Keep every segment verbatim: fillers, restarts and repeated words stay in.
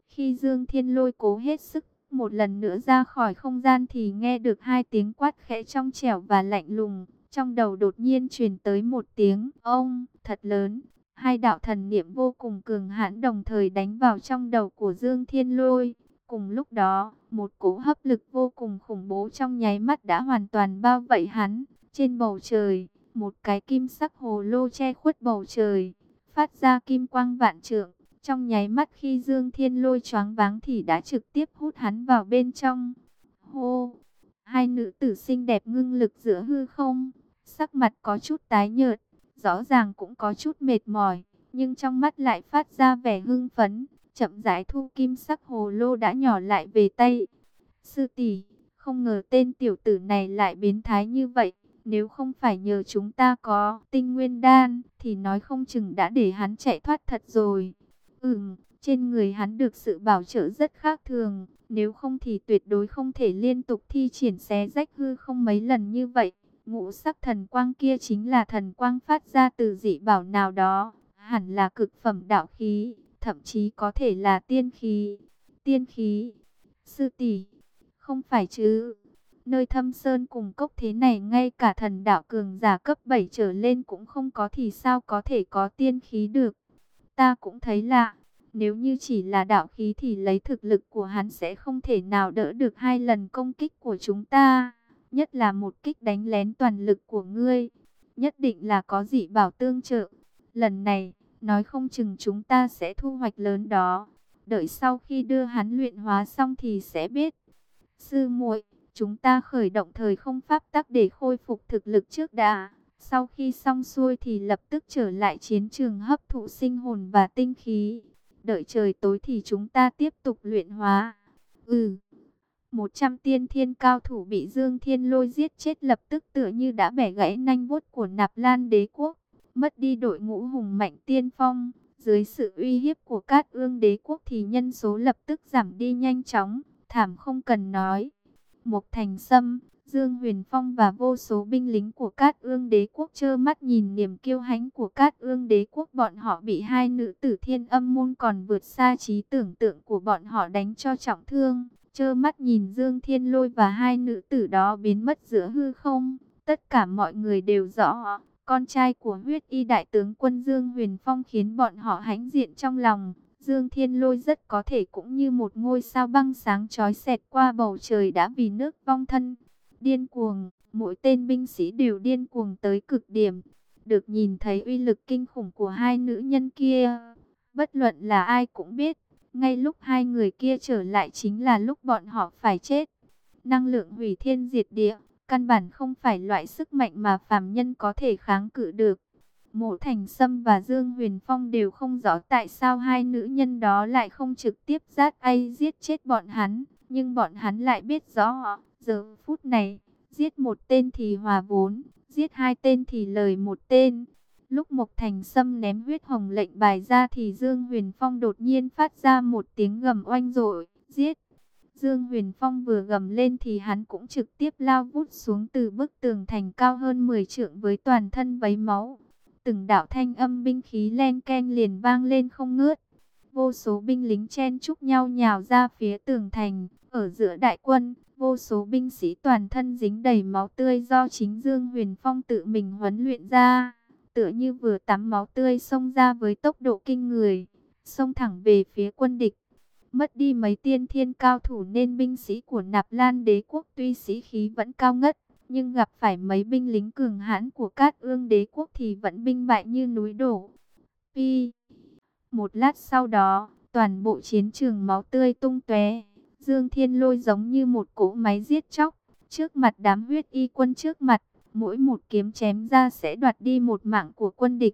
Khi Dương Thiên Lôi cố hết sức một lần nữa ra khỏi không gian thì nghe được hai tiếng quát khẽ trong trẻo và lạnh lùng. Trong đầu đột nhiên truyền tới một tiếng ông thật lớn. Hai đạo thần niệm vô cùng cường hãn đồng thời đánh vào trong đầu của Dương Thiên Lôi. Cùng lúc đó, một cỗ hấp lực vô cùng khủng bố trong nháy mắt đã hoàn toàn bao vây hắn. Trên bầu trời, một cái kim sắc hồ lô che khuất bầu trời, phát ra kim quang vạn trượng. Trong nháy mắt khi Dương Thiên Lôi choáng váng thì đã trực tiếp hút hắn vào bên trong. Hô! Hai nữ tử xinh đẹp ngưng lực giữa hư không, sắc mặt có chút tái nhợt, rõ ràng cũng có chút mệt mỏi, nhưng trong mắt lại phát ra vẻ hưng phấn, chậm rãi thu kim sắc hồ lô đã nhỏ lại về tay. Sư tỷ, không ngờ tên tiểu tử này lại biến thái như vậy, nếu không phải nhờ chúng ta có tinh nguyên đan, thì nói không chừng đã để hắn chạy thoát thật rồi. Ừm, trên người hắn được sự bảo trợ rất khác thường, nếu không thì tuyệt đối không thể liên tục thi triển xé rách hư không mấy lần như vậy. Ngũ sắc thần quang kia chính là thần quang phát ra từ dị bảo nào đó, hẳn là cực phẩm đạo khí, thậm chí có thể là tiên khí. Tiên khí? Sư tỷ, không phải chứ? Nơi thâm sơn cùng cốc thế này ngay cả thần đạo cường giả cấp bảy trở lên cũng không có thì sao có thể có tiên khí được? Ta cũng thấy lạ, nếu như chỉ là đạo khí thì lấy thực lực của hắn sẽ không thể nào đỡ được hai lần công kích của chúng ta. Nhất là một kích đánh lén toàn lực của ngươi, nhất định là có dị bảo tương trợ. Lần này, nói không chừng chúng ta sẽ thu hoạch lớn đó. Đợi sau khi đưa hắn luyện hóa xong thì sẽ biết. Sư muội, chúng ta khởi động thời không pháp tắc để khôi phục thực lực trước đã. Sau khi xong xuôi thì lập tức trở lại chiến trường hấp thụ sinh hồn và tinh khí. Đợi trời tối thì chúng ta tiếp tục luyện hóa. Ừ. Một trăm tiên thiên cao thủ bị Dương Thiên Lôi giết chết lập tức tựa như đã bẻ gãy nanh vuốt của Nạp Lan đế quốc. Mất đi đội ngũ hùng mạnh tiên phong. Dưới sự uy hiếp của Cát Ương đế quốc thì nhân số lập tức giảm đi nhanh chóng. Thảm không cần nói. Mộc Thành Sâm, Dương Huyền Phong và vô số binh lính của Cát Ương đế quốc trơ mắt nhìn niềm kiêu hãnh của Cát Ương đế quốc, bọn họ bị hai nữ tử Thiên Âm môn còn vượt xa trí tưởng tượng của bọn họ đánh cho trọng thương, trơ mắt nhìn Dương Thiên Lôi và hai nữ tử đó biến mất giữa hư không. Tất cả mọi người đều rõ, con trai của huyết y đại tướng quân Dương Huyền Phong khiến bọn họ hãnh diện trong lòng. Dương Thiên Lôi rất có thể cũng như một ngôi sao băng sáng chói xẹt qua bầu trời đã vì nước vong thân. Điên cuồng, mỗi tên binh sĩ đều điên cuồng tới cực điểm. Được nhìn thấy uy lực kinh khủng của hai nữ nhân kia, bất luận là ai cũng biết, ngay lúc hai người kia trở lại chính là lúc bọn họ phải chết. Năng lượng hủy thiên diệt địa, căn bản không phải loại sức mạnh mà phàm nhân có thể kháng cự được. Mộ Thành Sâm và Dương Huyền Phong đều không rõ tại sao hai nữ nhân đó lại không trực tiếp giết ai giết chết bọn hắn. Nhưng bọn hắn lại biết rõ, giờ phút này, giết một tên thì hòa vốn, giết hai tên thì lời một tên. Lúc Mộc Thành Sâm ném huyết hồng lệnh bài ra thì Dương Huyền Phong đột nhiên phát ra một tiếng gầm oanh dội, giết. Dương Huyền Phong vừa gầm lên thì hắn cũng trực tiếp lao vút xuống từ bức tường thành cao hơn mười trượng với toàn thân vấy máu. Từng đạo thanh âm binh khí len keng liền vang lên không ngớt. Vô số binh lính chen chúc nhau nhào ra phía tường thành. Ở giữa đại quân, vô số binh sĩ toàn thân dính đầy máu tươi do chính Dương Huyền Phong tự mình huấn luyện ra. Tựa như vừa tắm máu tươi xông ra với tốc độ kinh người, xông thẳng về phía quân địch. Mất đi mấy tiên thiên cao thủ nên binh sĩ của Nạp Lan đế quốc tuy sĩ khí vẫn cao ngất, nhưng gặp phải mấy binh lính cường hãn của Cát Ương đế quốc thì vẫn binh bại như núi đổ. Pi. Một lát sau đó, toàn bộ chiến trường máu tươi tung tóe. Dương Thiên Lôi giống như một cỗ máy giết chóc, trước mặt đám huyết y quân trước mặt, mỗi một kiếm chém ra sẽ đoạt đi một mạng của quân địch.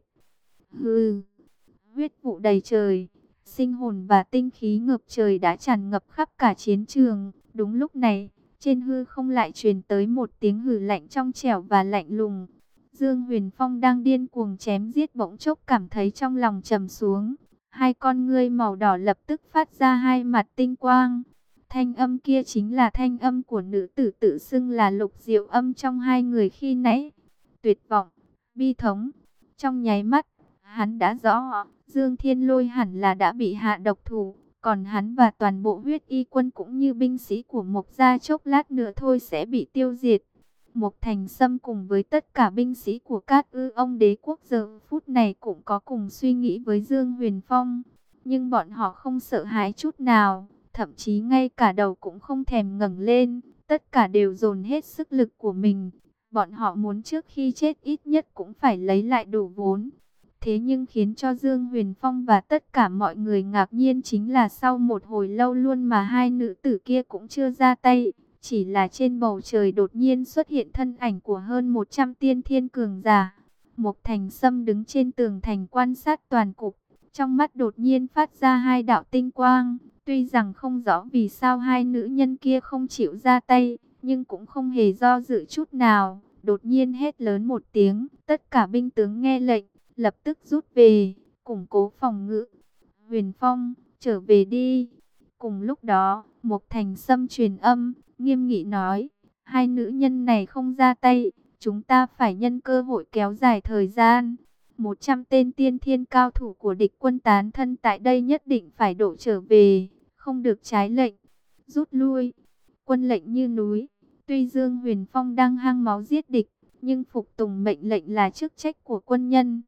Hừ, huyết vụ đầy trời, sinh hồn và tinh khí ngập trời đã tràn ngập khắp cả chiến trường. Đúng lúc này, trên hư không lại truyền tới một tiếng hừ lạnh trong trẻo và lạnh lùng. Dương Huyền Phong đang điên cuồng chém giết bỗng chốc cảm thấy trong lòng trầm xuống. Hai con ngươi màu đỏ lập tức phát ra hai mặt tinh quang. Thanh âm kia chính là thanh âm của nữ tử tự xưng là Lục Diệu Âm trong hai người khi nãy. Tuyệt vọng, bi thống. Trong nháy mắt, hắn đã rõ, Dương Thiên Lôi hẳn là đã bị hạ độc thủ. Còn hắn và toàn bộ huyết y quân cũng như binh sĩ của Mộc gia chốc lát nữa thôi sẽ bị tiêu diệt. Mộc Thành Sâm cùng với tất cả binh sĩ của Cát Ư Ông đế quốc giờ phút này cũng có cùng suy nghĩ với Dương Huyền Phong. Nhưng bọn họ không sợ hãi chút nào, thậm chí ngay cả đầu cũng không thèm ngẩng lên. Tất cả đều dồn hết sức lực của mình. Bọn họ muốn trước khi chết ít nhất cũng phải lấy lại đủ vốn. Thế nhưng khiến cho Dương Huyền Phong và tất cả mọi người ngạc nhiên chính là sau một hồi lâu luôn mà hai nữ tử kia cũng chưa ra tay. Chỉ là trên bầu trời đột nhiên xuất hiện thân ảnh của hơn một trăm tiên thiên cường giả. Mộc Thành Sâm đứng trên tường thành quan sát toàn cục. Trong mắt đột nhiên phát ra hai đạo tinh quang. Tuy rằng không rõ vì sao hai nữ nhân kia không chịu ra tay, nhưng cũng không hề do dự chút nào. Đột nhiên hét lớn một tiếng, tất cả binh tướng nghe lệnh, lập tức rút về, củng cố phòng ngự. Huyền Phong, trở về đi. Cùng lúc đó, Mộc Thành Sâm truyền âm, nghiêm nghị nói, hai nữ nhân này không ra tay, chúng ta phải nhân cơ hội kéo dài thời gian. Một trăm tên tiên thiên cao thủ của địch quân tán thân tại đây nhất định phải đổ trở về, không được trái lệnh, rút lui. Quân lệnh như núi, tuy Dương Huyền Phong đang hăng máu giết địch, nhưng phục tùng mệnh lệnh là chức trách của quân nhân.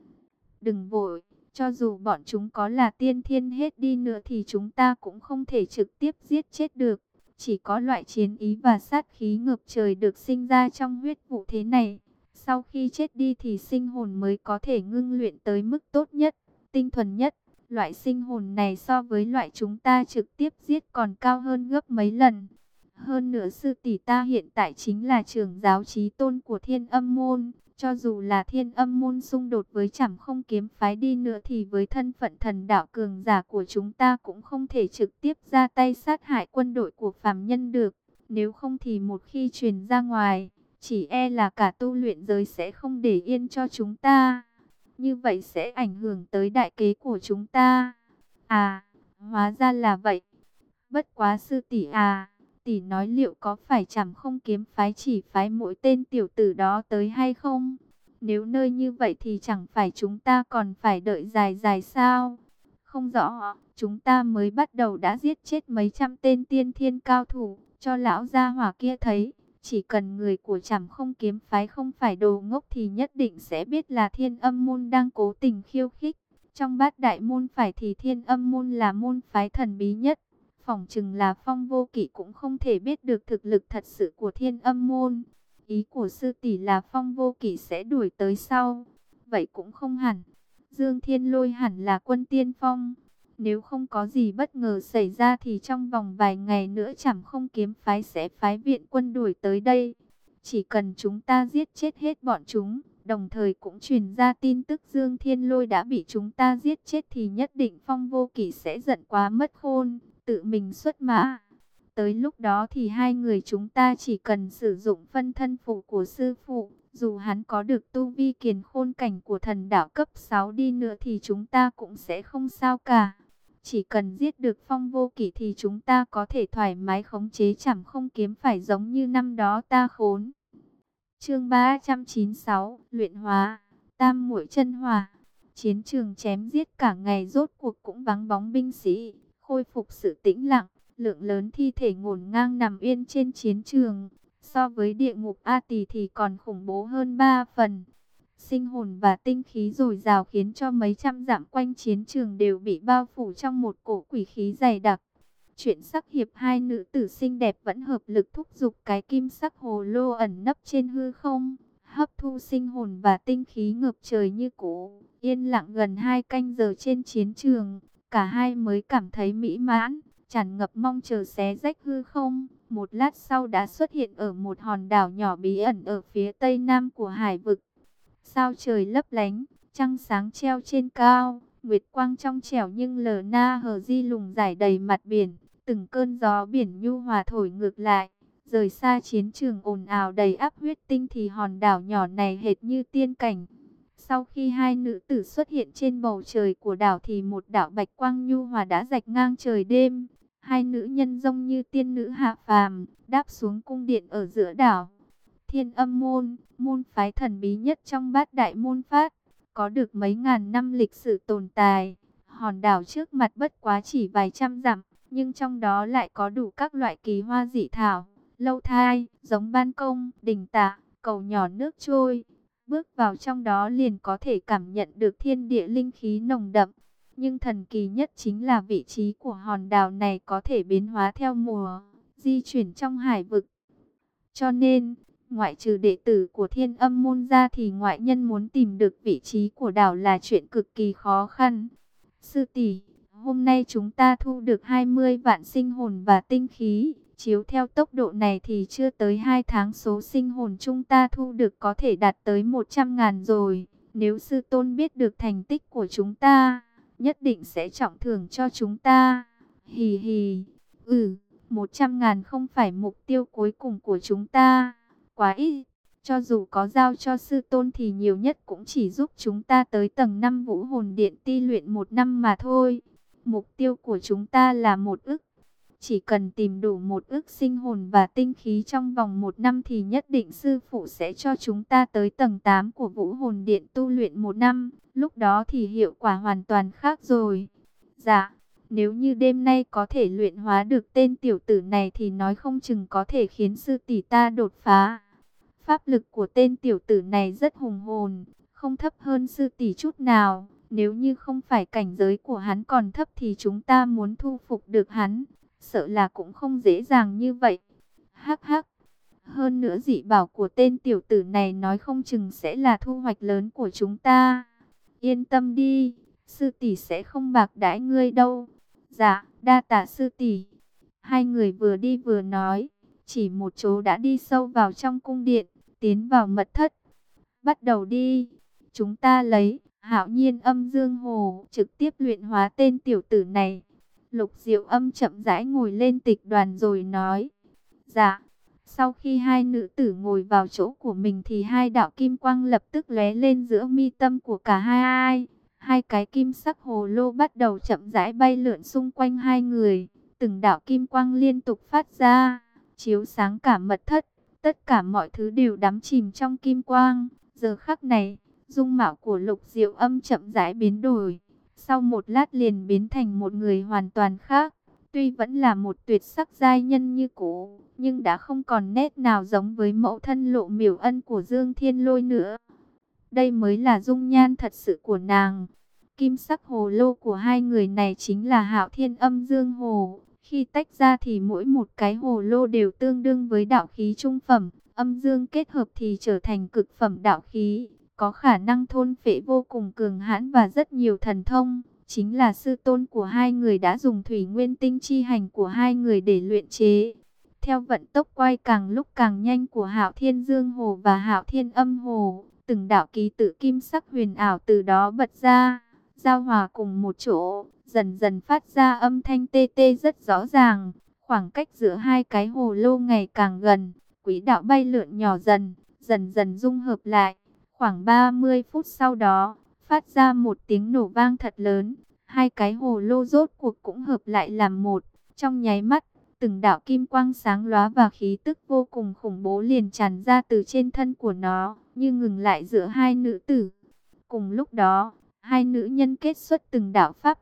Đừng vội, cho dù bọn chúng có là tiên thiên hết đi nữa thì chúng ta cũng không thể trực tiếp giết chết được. Chỉ có loại chiến ý và sát khí ngập trời được sinh ra trong huyết vụ thế này. Sau khi chết đi thì sinh hồn mới có thể ngưng luyện tới mức tốt nhất, tinh thuần nhất. Loại sinh hồn này so với loại chúng ta trực tiếp giết còn cao hơn gấp mấy lần. Hơn nữa sư tỷ ta hiện tại chính là trưởng giáo chí tôn của Thiên Âm môn. Cho dù là Thiên Âm môn xung đột với Trảm Không kiếm phái đi nữa thì với thân phận thần đạo cường giả của chúng ta cũng không thể trực tiếp ra tay sát hại quân đội của phàm nhân được. Nếu không thì một khi truyền ra ngoài, chỉ e là cả tu luyện giới sẽ không để yên cho chúng ta. Như vậy sẽ ảnh hưởng tới đại kế của chúng ta. À, hóa ra là vậy. Bất quá sư tỷ à, tỷ nói liệu có phải Trảm Không kiếm phái chỉ phái mỗi tên tiểu tử đó tới hay không? Nếu nơi như vậy thì chẳng phải chúng ta còn phải đợi dài dài sao? Không rõ, chúng ta mới bắt đầu đã giết chết mấy trăm tên tiên thiên cao thủ, cho lão gia hỏa kia thấy. Chỉ cần người của Trảm Không kiếm phái không phải đồ ngốc thì nhất định sẽ biết là Thiên Âm môn đang cố tình khiêu khích. Trong bát đại môn phải thì Thiên Âm môn là môn phái thần bí nhất. Phỏng chừng là Phong Vô Kỵ cũng không thể biết được thực lực thật sự của Thiên Âm môn. Ý của sư tỷ là Phong Vô Kỵ sẽ đuổi tới sau. Vậy cũng không hẳn. Dương Thiên Lôi hẳn là quân tiên phong. Nếu không có gì bất ngờ xảy ra thì trong vòng vài ngày nữa Trảm Không kiếm phái sẽ phái viện quân đuổi tới đây. Chỉ cần chúng ta giết chết hết bọn chúng, đồng thời cũng truyền ra tin tức Dương Thiên Lôi đã bị chúng ta giết chết thì nhất định Phong Vô Kỵ sẽ giận quá mất khôn, tự mình xuất mã. Tới lúc đó thì hai người chúng ta chỉ cần sử dụng phân thân phụ của sư phụ. Dù hắn có được tu vi kiền khôn cảnh của thần đạo cấp sáu đi nữa thì chúng ta cũng sẽ không sao cả. Chỉ cần giết được Phong Vô Kỵ thì chúng ta có thể thoải mái khống chế Trảm Không kiếm phải giống như năm đó ta khốn. Chương ba trăm chín mươi sáu, luyện hóa, tam muội chân hỏa. Chiến trường chém giết cả ngày rốt cuộc cũng vắng bóng binh sĩ, khôi phục sự tĩnh lặng, lượng lớn thi thể ngổn ngang nằm yên trên chiến trường. So với địa ngục A Tỳ thì còn khủng bố hơn ba phần. Sinh hồn và tinh khí dồi dào khiến cho mấy trăm dặm quanh chiến trường đều bị bao phủ trong một cổ quỷ khí dày đặc. Chuyện sắc hiệp hai nữ tử xinh đẹp vẫn hợp lực thúc giục cái kim sắc hồ lô ẩn nấp trên hư không, hấp thu sinh hồn và tinh khí ngập trời như cũ. Yên lặng gần hai canh giờ trên chiến trường, cả hai mới cảm thấy mỹ mãn, tràn ngập mong chờ xé rách hư không. Một lát sau đã xuất hiện ở một hòn đảo nhỏ bí ẩn ở phía tây nam của hải vực. Sao trời lấp lánh, trăng sáng treo trên cao, nguyệt quang trong trẻo nhưng lờ na hờ di lùng rải đầy mặt biển. Từng cơn gió biển nhu hòa thổi ngược lại, rời xa chiến trường ồn ào đầy áp huyết tinh thì hòn đảo nhỏ này hệt như tiên cảnh. Sau khi hai nữ tử xuất hiện trên bầu trời của đảo thì một đạo bạch quang nhu hòa đã rạch ngang trời đêm. Hai nữ nhân giống như tiên nữ hạ phàm, đáp xuống cung điện ở giữa đảo. Thiên Âm môn, môn phái thần bí nhất trong bát đại môn phát, có được mấy ngàn năm lịch sử tồn tại. Hòn đảo trước mặt bất quá chỉ vài trăm dặm, nhưng trong đó lại có đủ các loại kỳ hoa dị thảo, lâu thai, giống ban công, đình tạ, cầu nhỏ nước trôi. Bước vào trong đó liền có thể cảm nhận được thiên địa linh khí nồng đậm. Nhưng thần kỳ nhất chính là vị trí của hòn đảo này có thể biến hóa theo mùa, di chuyển trong hải vực. Cho nên, ngoại trừ đệ tử của Thiên Âm môn ra thì ngoại nhân muốn tìm được vị trí của đảo là chuyện cực kỳ khó khăn. Sư tỷ, hôm nay chúng ta thu được hai mươi vạn sinh hồn và tinh khí. Chiếu theo tốc độ này thì chưa tới hai tháng số sinh hồn chúng ta thu được có thể đạt tới một trăm ngàn rồi. Nếu sư tôn biết được thành tích của chúng ta, nhất định sẽ trọng thưởng cho chúng ta. Hì hì, ừ, một trăm ngàn không phải mục tiêu cuối cùng của chúng ta. Quá ít, cho dù có giao cho sư tôn thì nhiều nhất cũng chỉ giúp chúng ta tới tầng năm vũ hồn điện ti luyện một năm mà thôi. Mục tiêu của chúng ta là một ức. Chỉ cần tìm đủ một ức sinh hồn và tinh khí trong vòng một năm thì nhất định sư phụ sẽ cho chúng ta tới tầng tám của vũ hồn điện tu luyện một năm. Lúc đó thì hiệu quả hoàn toàn khác rồi. Dạ, nếu như đêm nay có thể luyện hóa được tên tiểu tử này thì nói không chừng có thể khiến sư tỷ ta đột phá. Pháp lực của tên tiểu tử này rất hùng hồn, không thấp hơn sư tỷ chút nào. Nếu như không phải cảnh giới của hắn còn thấp thì chúng ta muốn thu phục được hắn, sợ là cũng không dễ dàng như vậy. Hắc hắc. Hơn nữa dị bảo của tên tiểu tử này nói không chừng sẽ là thu hoạch lớn của chúng ta. Yên tâm đi, sư tỷ sẽ không bạc đãi ngươi đâu. Dạ, đa tạ sư tỷ. Hai người vừa đi vừa nói, chỉ một chỗ đã đi sâu vào trong cung điện, tiến vào mật thất. Bắt đầu đi. Chúng ta lấy Hạo Nhiên Âm Dương Hồ trực tiếp luyện hóa tên tiểu tử này. Lục Diệu Âm chậm rãi ngồi lên tịch đoàn rồi nói. Dạ. Sau khi hai nữ tử ngồi vào chỗ của mình thì hai đạo kim quang lập tức lóe lên giữa mi tâm của cả hai ai. Hai cái kim sắc hồ lô bắt đầu chậm rãi bay lượn xung quanh hai người. Từng đạo kim quang liên tục phát ra, chiếu sáng cả mật thất. Tất cả mọi thứ đều đắm chìm trong kim quang. Giờ khắc này, dung mạo của Lục Diệu Âm chậm rãi biến đổi. Sau một lát liền biến thành một người hoàn toàn khác. Tuy vẫn là một tuyệt sắc giai nhân như cũ, nhưng đã không còn nét nào giống với mẫu thân Lộ Miểu Ân của Dương Thiên Lôi nữa. Đây mới là dung nhan thật sự của nàng. Kim sắc hồ lô của hai người này chính là Hạo Thiên Âm Dương Hồ. Khi tách ra thì mỗi một cái hồ lô đều tương đương với đạo khí trung phẩm. Âm dương kết hợp thì trở thành cực phẩm đạo khí, có khả năng thôn phệ vô cùng cường hãn và rất nhiều thần thông. Chính là sư tôn của hai người đã dùng thủy nguyên tinh chi hành của hai người để luyện chế. Theo vận tốc quay càng lúc càng nhanh của Hạo Thiên Dương Hồ và Hạo Thiên Âm Hồ, từng đạo ký tự kim sắc huyền ảo từ đó bật ra, giao hòa cùng một chỗ, dần dần phát ra âm thanh tê tê rất rõ ràng. Khoảng cách giữa hai cái hồ lô ngày càng gần, quỹ đạo bay lượn nhỏ dần, dần dần dung hợp lại. Khoảng ba mươi phút sau đó, phát ra một tiếng nổ vang thật lớn. Hai cái hồ lô rốt cuộc cũng hợp lại làm một. Trong nháy mắt, từng đạo kim quang sáng lóa và khí tức vô cùng khủng bố liền tràn ra từ trên thân của nó, như ngừng lại giữa hai nữ tử. Cùng lúc đó, hai nữ nhân kết xuất từng đạo pháp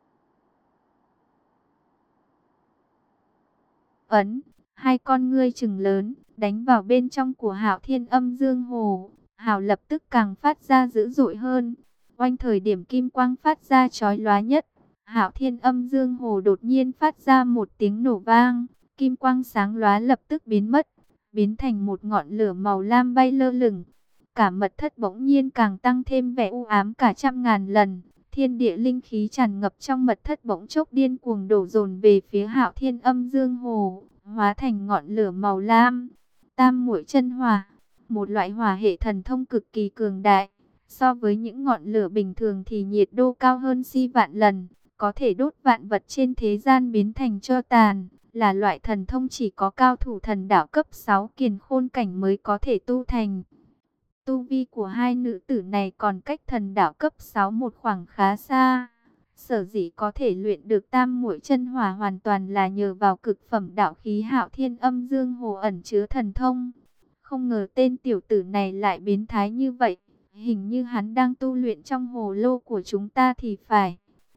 ấn, hai con ngươi trừng lớn, đánh vào bên trong của Hạo Thiên Âm Dương Hồ. Hào lập tức càng phát ra dữ dội hơn. Oanh thời điểm kim quang phát ra chói lóa nhất, Hạo Thiên Âm Dương Hồ đột nhiên phát ra một tiếng nổ vang. Kim quang sáng lóa lập tức biến mất, biến thành một ngọn lửa màu lam bay lơ lửng. Cả mật thất bỗng nhiên càng tăng thêm vẻ u ám cả trăm ngàn lần. Thiên địa linh khí tràn ngập trong mật thất bỗng chốc điên cuồng đổ dồn về phía Hạo Thiên Âm Dương Hồ, hóa thành ngọn lửa màu lam. Tam muội chân hỏa, một loại hỏa hệ thần thông cực kỳ cường đại. So với những ngọn lửa bình thường thì nhiệt độ cao hơn si vạn lần, có thể đốt vạn vật trên thế gian biến thành tro tàn. Là loại thần thông chỉ có cao thủ thần đạo cấp sáu kiền khôn cảnh mới có thể tu thành. Tu vi của hai nữ tử này còn cách thần đạo cấp sáu một khoảng khá xa. Sở dĩ có thể luyện được tam muội chân hỏa hoàn toàn là nhờ vào cực phẩm đạo khí Hạo Thiên Âm Dương Hồ ẩn chứa thần thông. Không ngờ tên tiểu tử này lại biến thái như vậy. Hình như hắn đang tu luyện trong hồ lô của chúng ta thì phải.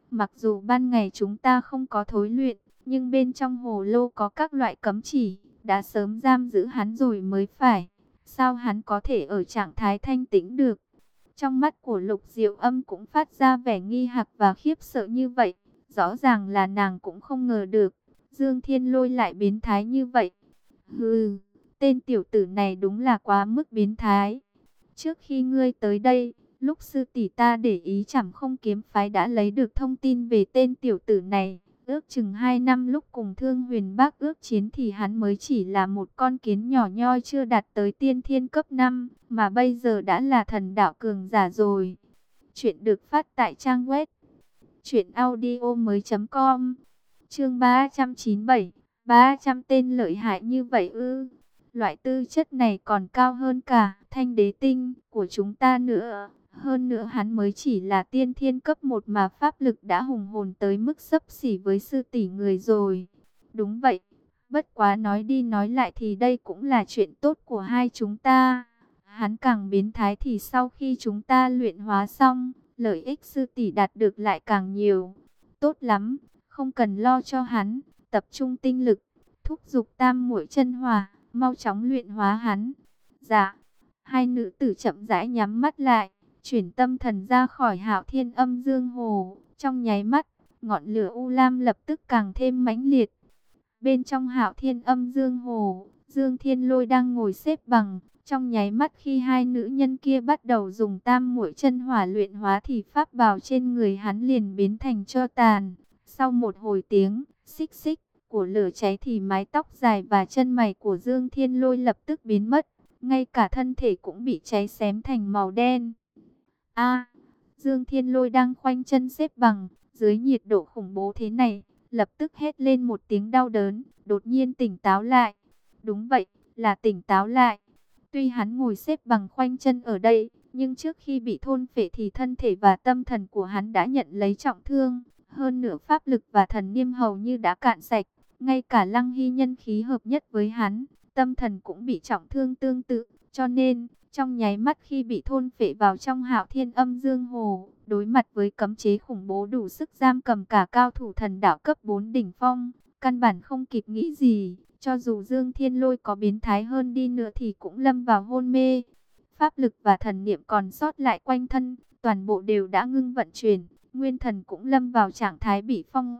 Mặc dù ban ngày chúng ta không có thối luyện, nhưng bên trong hồ lô có các loại cấm chỉ, đã sớm giam giữ hắn rồi mới phải. Sao hắn có thể ở trạng thái thanh tĩnh được? Trong mắt của Lục Diệu Âm cũng phát ra vẻ nghi hoặc và khiếp sợ như vậy. Rõ ràng là nàng cũng không ngờ được Dương Thiên Lôi lại biến thái như vậy. Hừ, tên tiểu tử này đúng là quá mức biến thái. Trước khi ngươi tới đây, lúc sư tỷ ta để ý Trảm Không kiếm phái đã lấy được thông tin về tên tiểu tử này. Ước chừng hai năm lúc cùng Thương Huyền Bác ước chiến thì hắn mới chỉ là một con kiến nhỏ nhoi chưa đạt tới tiên thiên cấp năm, mà bây giờ đã là thần đạo cường giả rồi. Chuyện được phát tại trang web truyện audio mới chấm com. Chương ba trăm chín mươi bảy, ba trăm tên lợi hại như vậy ư? Loại tư chất này còn cao hơn cả Thanh Đế Tinh của chúng ta nữa. Hơn nữa hắn mới chỉ là tiên thiên cấp một mà pháp lực đã hùng hồn tới mức xấp xỉ với sư tỷ người rồi. Đúng vậy, bất quá nói đi nói lại thì đây cũng là chuyện tốt của hai chúng ta. Hắn càng biến thái thì sau khi chúng ta luyện hóa xong, lợi ích sư tỷ đạt được lại càng nhiều. Tốt lắm, không cần lo cho hắn, tập trung tinh lực, thúc giục tam muội chân hỏa, mau chóng luyện hóa hắn. Dạ, hai nữ tử chậm rãi nhắm mắt lại, chuyển tâm thần ra khỏi Hạo Thiên Âm Dương Hồ. Trong nháy mắt, ngọn lửa u lam lập tức càng thêm mãnh liệt. Bên trong Hạo Thiên Âm Dương Hồ, Dương Thiên Lôi đang ngồi xếp bằng. Trong nháy mắt khi hai nữ nhân kia bắt đầu dùng tam muội chân hỏa luyện hóa thì pháp bào trên người hắn liền biến thành tro tàn. Sau một hồi tiếng xích xích của lửa cháy thì mái tóc dài và chân mày của Dương Thiên Lôi lập tức biến mất. Ngay cả thân thể cũng bị cháy xém thành màu đen. A, Dương Thiên Lôi đang khoanh chân xếp bằng, dưới nhiệt độ khủng bố thế này, lập tức hét lên một tiếng đau đớn, đột nhiên tỉnh táo lại. Đúng vậy, là tỉnh táo lại. Tuy hắn ngồi xếp bằng khoanh chân ở đây, nhưng trước khi bị thôn phệ thì thân thể và tâm thần của hắn đã nhận lấy trọng thương. Hơn nữa pháp lực và thần niêm hầu như đã cạn sạch. Ngay cả Lăng Hy nhân khí hợp nhất với hắn, tâm thần cũng bị trọng thương tương tự. Cho nên, trong nháy mắt khi bị thôn phệ vào trong Hạo Thiên Âm Dương Hồ, đối mặt với cấm chế khủng bố đủ sức giam cầm cả cao thủ thần đạo cấp bốn đỉnh phong, căn bản không kịp nghĩ gì. Cho dù Dương Thiên Lôi có biến thái hơn đi nữa thì cũng lâm vào hôn mê. Pháp lực và thần niệm còn sót lại quanh thân, toàn bộ đều đã ngưng vận chuyển. Nguyên thần cũng lâm vào trạng thái bị phong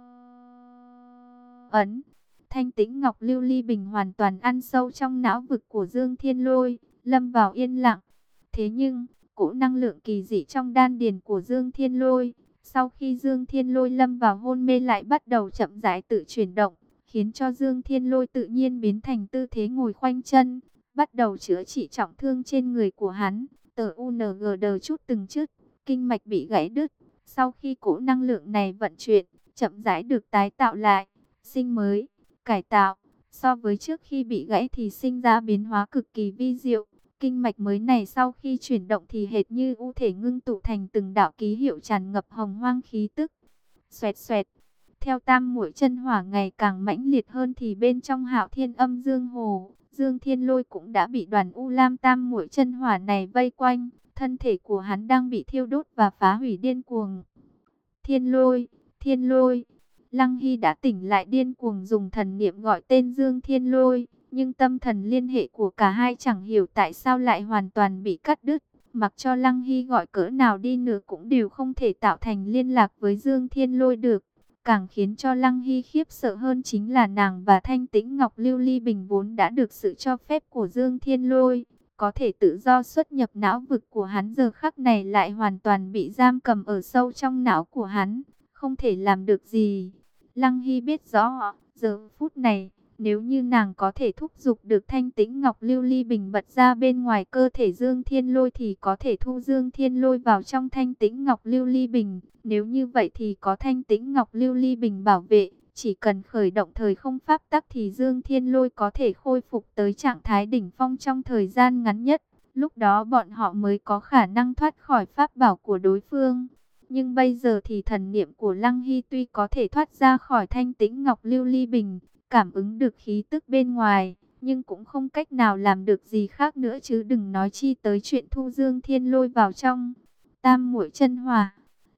ấn. Thanh tĩnh ngọc lưu ly bình hoàn toàn ăn sâu trong não vực của Dương Thiên Lôi, lâm vào yên lặng. Thế nhưng, cỗ năng lượng kỳ dị trong đan điền của Dương Thiên Lôi, sau khi Dương Thiên Lôi lâm vào hôn mê lại bắt đầu chậm rãi tự chuyển động, khiến cho Dương Thiên Lôi tự nhiên biến thành tư thế ngồi khoanh chân, bắt đầu chữa trị trọng thương trên người của hắn. Tờ u en giê đờ chút từng chút, kinh mạch bị gãy đứt. Sau khi cỗ năng lượng này vận chuyển, chậm rãi được tái tạo lại, sinh mới, cải tạo. So với trước khi bị gãy thì sinh ra biến hóa cực kỳ vi diệu. Kinh mạch mới này sau khi chuyển động thì hệt như u thể ngưng tụ thành từng đạo ký hiệu tràn ngập hồng hoang khí tức. Xoẹt xoẹt. Theo tam muội chân hỏa ngày càng mãnh liệt hơn thì bên trong Hạo Thiên Âm Dương Hồ, Dương Thiên Lôi cũng đã bị đoàn u lam tam muội chân hỏa này vây quanh. Thân thể của hắn đang bị thiêu đốt và phá hủy điên cuồng. Thiên Lôi, Thiên Lôi. Lăng Hy đã tỉnh lại điên cuồng dùng thần niệm gọi tên Dương Thiên Lôi. Nhưng tâm thần liên hệ của cả hai chẳng hiểu tại sao lại hoàn toàn bị cắt đứt. Mặc cho Lăng Hy gọi cỡ nào đi nữa cũng đều không thể tạo thành liên lạc với Dương Thiên Lôi được. Càng khiến cho Lăng Hy khiếp sợ hơn chính là nàng và Thanh Tĩnh Ngọc Lưu Ly Bình vốn đã được sự cho phép của Dương Thiên Lôi, có thể tự do xuất nhập não vực của hắn, giờ khắc này lại hoàn toàn bị giam cầm ở sâu trong não của hắn, không thể làm được gì. Lăng Hy biết rõ, giờ phút này, nếu như nàng có thể thúc giục được Thanh Tĩnh Ngọc Lưu Ly Bình bật ra bên ngoài cơ thể Dương Thiên Lôi thì có thể thu Dương Thiên Lôi vào trong Thanh Tĩnh Ngọc Lưu Ly Bình. Nếu như vậy thì có Thanh Tĩnh Ngọc Lưu Ly Bình bảo vệ, chỉ cần khởi động thời không pháp tắc thì Dương Thiên Lôi có thể khôi phục tới trạng thái đỉnh phong trong thời gian ngắn nhất. Lúc đó bọn họ mới có khả năng thoát khỏi pháp bảo của đối phương. Nhưng bây giờ thì thần niệm của Lăng Hy tuy có thể thoát ra khỏi Thanh Tĩnh Ngọc Lưu Ly Bình, cảm ứng được khí tức bên ngoài, nhưng cũng không cách nào làm được gì khác nữa, chứ đừng nói chi tới chuyện thu Dương Thiên Lôi vào trong tam muội chân hỏa.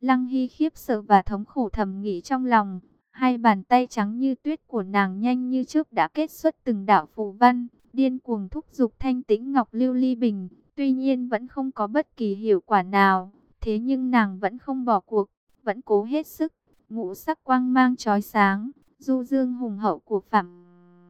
Lăng Hy khiếp sợ và thống khổ thầm nghĩ trong lòng. Hai bàn tay trắng như tuyết của nàng nhanh như chớp đã kết xuất từng đạo phù văn, điên cuồng thúc giục thanh tĩnh ngọc lưu ly bình. Tuy nhiên vẫn không có bất kỳ hiệu quả nào. Thế nhưng nàng vẫn không bỏ cuộc, vẫn cố hết sức. Ngũ sắc quang mang chói sáng, du dương hùng hậu của Phạm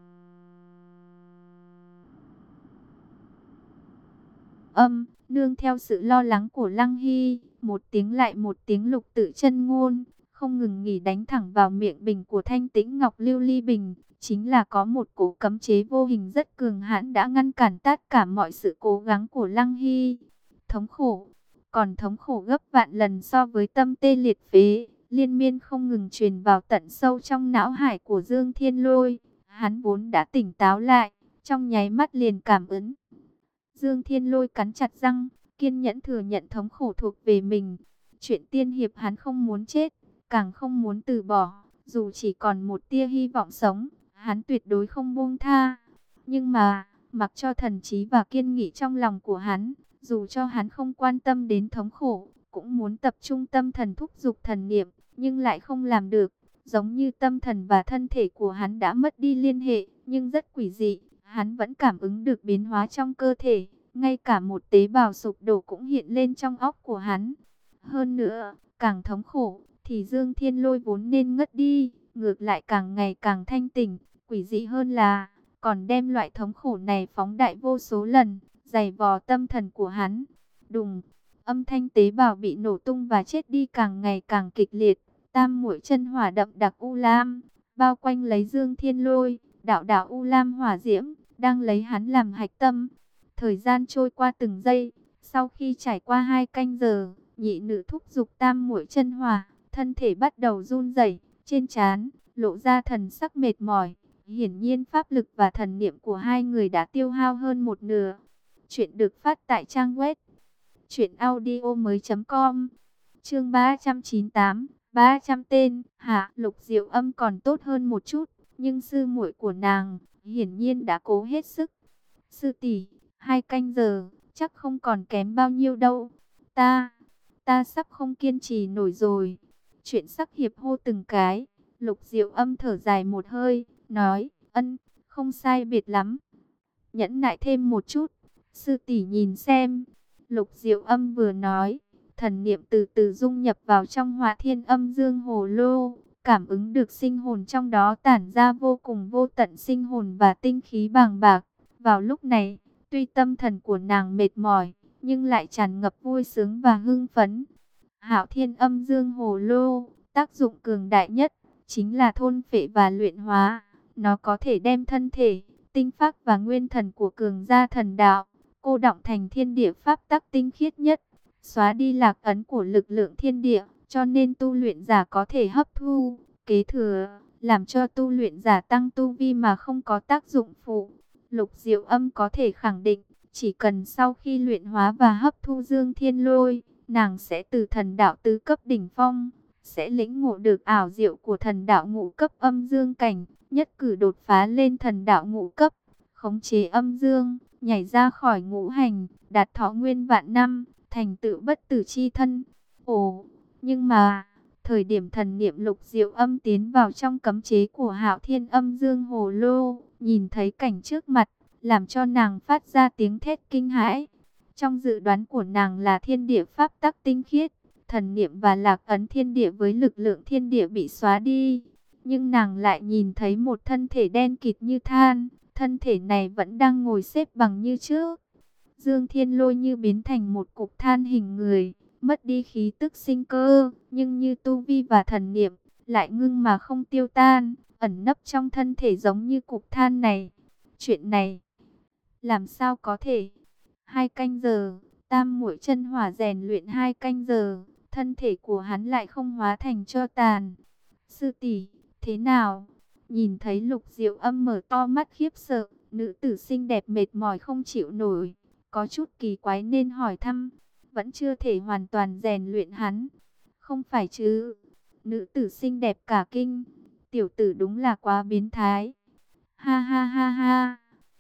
Âm, nương theo sự lo lắng của Lăng Hy, một tiếng lại một tiếng lục tự chân ngôn, không ngừng nghỉ đánh thẳng vào miệng bình của thanh tĩnh ngọc lưu ly bình. Chính là có một cổ cấm chế vô hình rất cường hãn đã ngăn cản tất cả mọi sự cố gắng của Lăng Hy. Thống khổ, còn thống khổ gấp vạn lần so với tâm tê liệt phế, liên miên không ngừng truyền vào tận sâu trong não hải của Dương Thiên Lôi. Hắn vốn đã tỉnh táo lại, trong nháy mắt liền cảm ứng. Dương Thiên Lôi cắn chặt răng, kiên nhẫn thừa nhận thống khổ thuộc về mình. Chuyện tiên hiệp hắn không muốn chết, càng không muốn từ bỏ. Dù chỉ còn một tia hy vọng sống, hắn tuyệt đối không buông tha. Nhưng mà, mặc cho thần trí và kiên nghị trong lòng của hắn, dù cho hắn không quan tâm đến thống khổ, cũng muốn tập trung tâm thần thúc giục thần niệm, nhưng lại không làm được. Giống như tâm thần và thân thể của hắn đã mất đi liên hệ, nhưng rất quỷ dị. Hắn vẫn cảm ứng được biến hóa trong cơ thể, ngay cả một tế bào sụp đổ cũng hiện lên trong óc của hắn. Hơn nữa, càng thống khổ, thì Dương Thiên Lôi vốn nên ngất đi, ngược lại càng ngày càng thanh tỉnh. Quỷ dị hơn là, còn đem loại thống khổ này phóng đại vô số lần, giày vò tâm thần của hắn. Đùng, âm thanh tế bào bị nổ tung và chết đi càng ngày càng kịch liệt. Tam muội chân hỏa đậm đặc u lam, bao quanh lấy Dương Thiên Lôi, đạo đạo u lam hỏa diễm đang lấy hắn làm hạch tâm. Thời gian trôi qua từng giây, sau khi trải qua hai canh giờ, nhị nữ thúc giục tam muội chân hỏa, thân thể bắt đầu run rẩy, trên trán lộ ra thần sắc mệt mỏi. Hiển nhiên pháp lực và thần niệm của hai người đã tiêu hao hơn một nửa. Chuyện được phát tại trang web truyện audio mới.com. Chương ba trăm chín mươi tám, ba trăm tên. Hạ, Lục Diệu Âm còn tốt hơn một chút, nhưng sư muội của nàng hiển nhiên đã cố hết sức. Sư tỷ, hai canh giờ, chắc không còn kém bao nhiêu đâu. Ta, ta sắp không kiên trì nổi rồi. Chuyện sắc hiệp hô từng cái. Lục Diệu Âm thở dài một hơi, nói, ân, không sai biệt lắm. Nhẫn nại thêm một chút, sư tỷ nhìn xem. Lục Diệu Âm vừa nói, thần niệm từ từ dung nhập vào trong Hỏa Thiên Âm Dương Hồ Lô, cảm ứng được sinh hồn trong đó tản ra vô cùng vô tận sinh hồn và tinh khí bàng bạc. Vào lúc này, tuy tâm thần của nàng mệt mỏi, nhưng lại tràn ngập vui sướng và hưng phấn. Hạo Thiên Âm Dương Hồ Lô, tác dụng cường đại nhất chính là thôn phệ và luyện hóa. Nó có thể đem thân thể, tinh phác và nguyên thần của cường gia thần đạo cô đọng thành thiên địa pháp tắc tinh khiết nhất, xóa đi lạc ấn của lực lượng thiên địa, cho nên tu luyện giả có thể hấp thu, kế thừa, làm cho tu luyện giả tăng tu vi mà không có tác dụng phụ. Lục Diệu Âm có thể khẳng định, chỉ cần sau khi luyện hóa và hấp thu Dương Thiên Lôi, nàng sẽ từ thần đạo tứ cấp đỉnh phong, sẽ lĩnh ngộ được ảo diệu của thần đạo ngũ cấp âm dương cảnh, nhất cử đột phá lên thần đạo ngũ cấp, khống chế âm dương, nhảy ra khỏi ngũ hành, đạt thọ nguyên vạn năm, thành tựu bất tử chi thân. Ồ, nhưng mà, thời điểm thần niệm Lục Diệu Âm tiến vào trong cấm chế của Hạo Thiên Âm Dương Hồ Lô, nhìn thấy cảnh trước mặt, làm cho nàng phát ra tiếng thét kinh hãi. Trong dự đoán của nàng là thiên địa pháp tắc tinh khiết, thần niệm và lạc ấn thiên địa với lực lượng thiên địa bị xóa đi. Nhưng nàng lại nhìn thấy một thân thể đen kịt như than, thân thể này vẫn đang ngồi xếp bằng như trước. Dương Thiên Lôi như biến thành một cục than hình người, mất đi khí tức sinh cơ, nhưng như tu vi và thần niệm, lại ngưng mà không tiêu tan, ẩn nấp trong thân thể giống như cục than này. Chuyện này, làm sao có thể? Hai canh giờ, tam muội chân hỏa rèn luyện hai canh giờ, thân thể của hắn lại không hóa thành tro tàn. Sư tỷ, thế nào? Nhìn thấy Lục Diệu Âm mở to mắt khiếp sợ, nữ tử xinh đẹp mệt mỏi không chịu nổi, có chút kỳ quái nên hỏi thăm, vẫn chưa thể hoàn toàn rèn luyện hắn. Không phải chứ? Nữ tử xinh đẹp cả kinh, tiểu tử đúng là quá biến thái. Ha ha ha ha.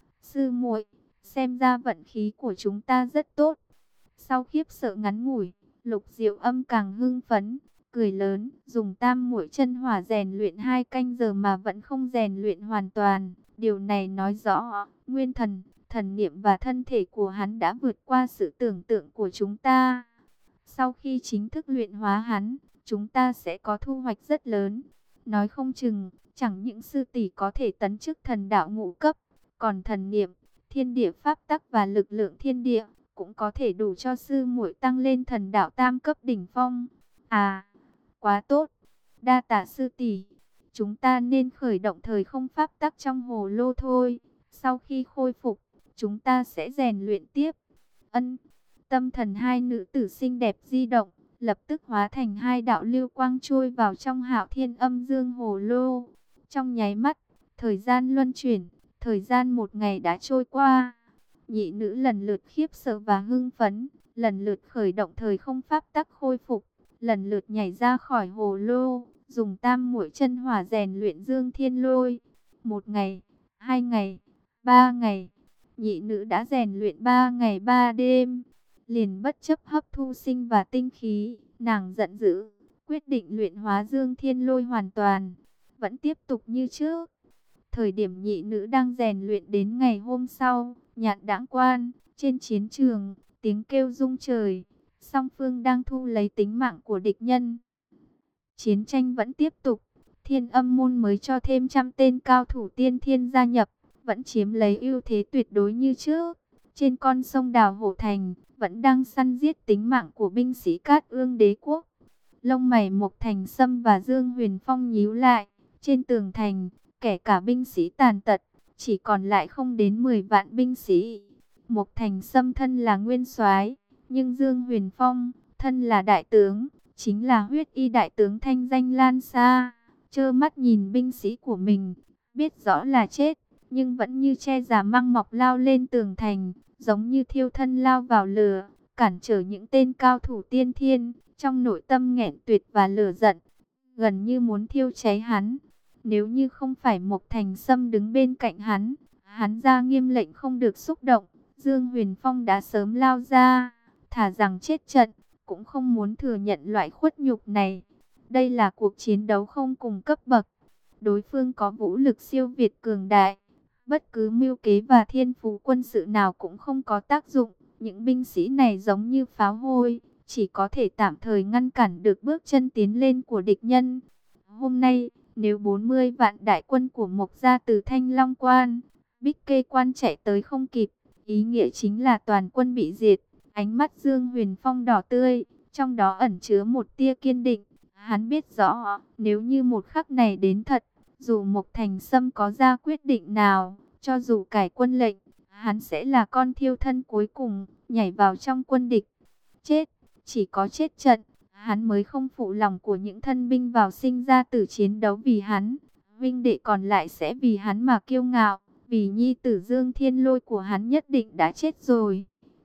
Sư muội, xem ra vận khí của chúng ta rất tốt. Sau khiếp sợ ngắn ngủi, Lục Diệu Âm càng hưng phấn, cười lớn, dùng tam muội chân hỏa rèn luyện hai canh giờ mà vẫn không rèn luyện hoàn toàn. Điều này nói rõ, nguyên thần, thần niệm và thân thể của hắn đã vượt qua sự tưởng tượng của chúng ta. Sau khi chính thức luyện hóa hắn, chúng ta sẽ có thu hoạch rất lớn. Nói không chừng, chẳng những sư tỷ có thể tấn chức thần đạo ngũ cấp, còn thần niệm, thiên địa pháp tắc và lực lượng thiên địa cũng có thể đủ cho sư muội tăng lên thần đạo tam cấp đỉnh phong. À, quá tốt. Đa tạ sư tỷ. Chúng ta nên khởi động thời không pháp tắc trong hồ lô thôi. Sau khi khôi phục, chúng ta sẽ rèn luyện tiếp. Ân. Tâm thần hai nữ tử xinh đẹp di động, lập tức hóa thành hai đạo lưu quang trôi vào trong Hạo Thiên Âm Dương hồ lô. Trong nháy mắt, thời gian luân chuyển, thời gian một ngày đã trôi qua. Nhị nữ lần lượt khiếp sợ và hưng phấn, lần lượt khởi động thời không pháp tắc khôi phục, lần lượt nhảy ra khỏi hồ lô, dùng tam muội chân hỏa rèn luyện Dương Thiên Lôi. Một ngày, hai ngày, ba ngày, nhị nữ đã rèn luyện ba ngày ba đêm, liền bất chấp hấp thu sinh và tinh khí, nàng giận dữ, quyết định luyện hóa Dương Thiên Lôi hoàn toàn, vẫn tiếp tục như trước. Thời điểm nhị nữ đang rèn luyện đến ngày hôm sau, Nhạn Đãng Quan, trên chiến trường, tiếng kêu rung trời, song phương đang thu lấy tính mạng của địch nhân. Chiến tranh vẫn tiếp tục, Thiên Âm môn mới cho thêm trăm tên cao thủ tiên thiên gia nhập, vẫn chiếm lấy ưu thế tuyệt đối như trước. Trên con sông Đào Hổ Thành, vẫn đang săn giết tính mạng của binh sĩ Cát Ương Đế quốc. Lông mày Mộc Thành Sâm và Dương Huyền Phong nhíu lại, trên tường thành, kể cả binh sĩ tàn tật, chỉ còn lại không đến mười vạn binh sĩ. Mộc Thành Sâm thân là nguyên soái, nhưng Dương Huyền Phong, thân là đại tướng, chính là huyết y đại tướng thanh danh lan xa, trơ mắt nhìn binh sĩ của mình, biết rõ là chết, nhưng vẫn như che già măng mọc lao lên tường thành, giống như thiêu thân lao vào lửa, cản trở những tên cao thủ tiên thiên, trong nội tâm nghẹn tuyệt và lửa giận, gần như muốn thiêu cháy hắn. Nếu như không phải Mộc Thành Sâm đứng bên cạnh hắn, hắn ra nghiêm lệnh không được xúc động, Dương Huyền Phong đã sớm lao ra, thà rằng chết trận, cũng không muốn thừa nhận loại khuất nhục này. Đây là cuộc chiến đấu không cùng cấp bậc, đối phương có vũ lực siêu việt cường đại, bất cứ mưu kế và thiên phú quân sự nào cũng không có tác dụng. Những binh sĩ này giống như pháo hôi, chỉ có thể tạm thời ngăn cản được bước chân tiến lên của địch nhân. Hôm nay, nếu bốn mươi vạn đại quân của Mộc gia từ Thanh Long Quan, Bích Kê Quan chạy tới không kịp, ý nghĩa chính là toàn quân bị diệt. Ánh mắt Dương Huyền Phong đỏ tươi, trong đó ẩn chứa một tia kiên định. Hắn biết rõ, nếu như một khắc này đến thật, dù Mộc Thành Sâm có ra quyết định nào, cho dù cải quân lệnh, hắn sẽ là con thiêu thân cuối cùng, nhảy vào trong quân địch. Chết, chỉ có chết trận, hắn mới không phụ lòng của những thân binh vào sinh ra tử chiến đấu vì hắn. Vinh đệ còn lại sẽ vì hắn mà kiêu ngạo, vì nhi tử Dương Thiên Lôi của hắn nhất định đã chết rồi.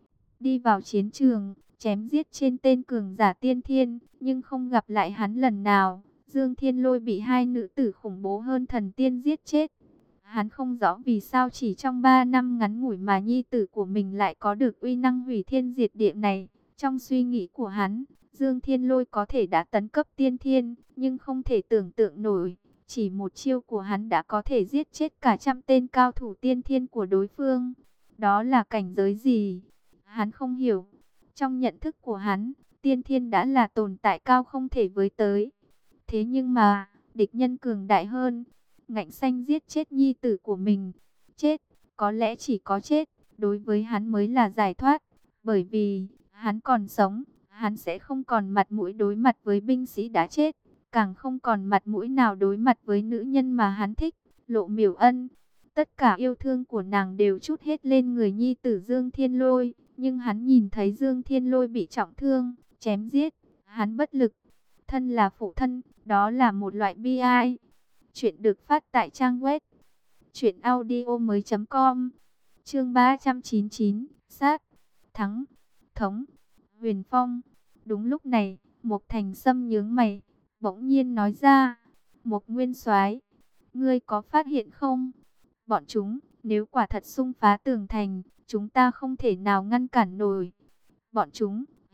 Đi vào chiến trường, chém giết trên tên cường giả tiên thiên, nhưng không gặp lại hắn lần nào. Dương Thiên Lôi bị hai nữ tử khủng bố hơn thần tiên giết chết. Hắn không rõ vì sao chỉ trong ba năm ngắn ngủi mà nhi tử của mình lại có được uy năng hủy thiên diệt địa này. Trong suy nghĩ của hắn, Dương Thiên Lôi có thể đã tấn cấp tiên thiên, nhưng không thể tưởng tượng nổi. Chỉ một chiêu của hắn đã có thể giết chết cả trăm tên cao thủ tiên thiên của đối phương. Đó là cảnh giới gì? Hắn không hiểu. Trong nhận thức của hắn, tiên thiên đã là tồn tại cao không thể với tới. Thế nhưng mà, địch nhân cường đại hơn, ngạnh xanh giết chết nhi tử của mình. Chết, có lẽ chỉ có chết, đối với hắn mới là giải thoát. Bởi vì, hắn còn sống, hắn sẽ không còn mặt mũi đối mặt với binh sĩ đã chết, càng không còn mặt mũi nào đối mặt với nữ nhân mà hắn thích, Lộ Miểu Ân. Tất cả yêu thương của nàng đều trút hết lên người nhi tử Dương Thiên Lôi, nhưng hắn nhìn thấy Dương Thiên Lôi bị trọng thương, chém giết, hắn bất lực. Thân là phụ thân, đó là một loại bi ai. Chuyện được phát tại trang web truyện audio mới chấm com. Chương ba trăm chín mươi chín, sát, thắng, thống, Huyền Phong. Đúng lúc này, Mộc Thành Sâm nhướng mày, bỗng nhiên nói ra: "Mộc Nguyên Soái, ngươi có phát hiện không? Bọn chúng, nếu quả thật xung phá tường thành, chúng ta không thể nào ngăn cản nổi. Bọn chúng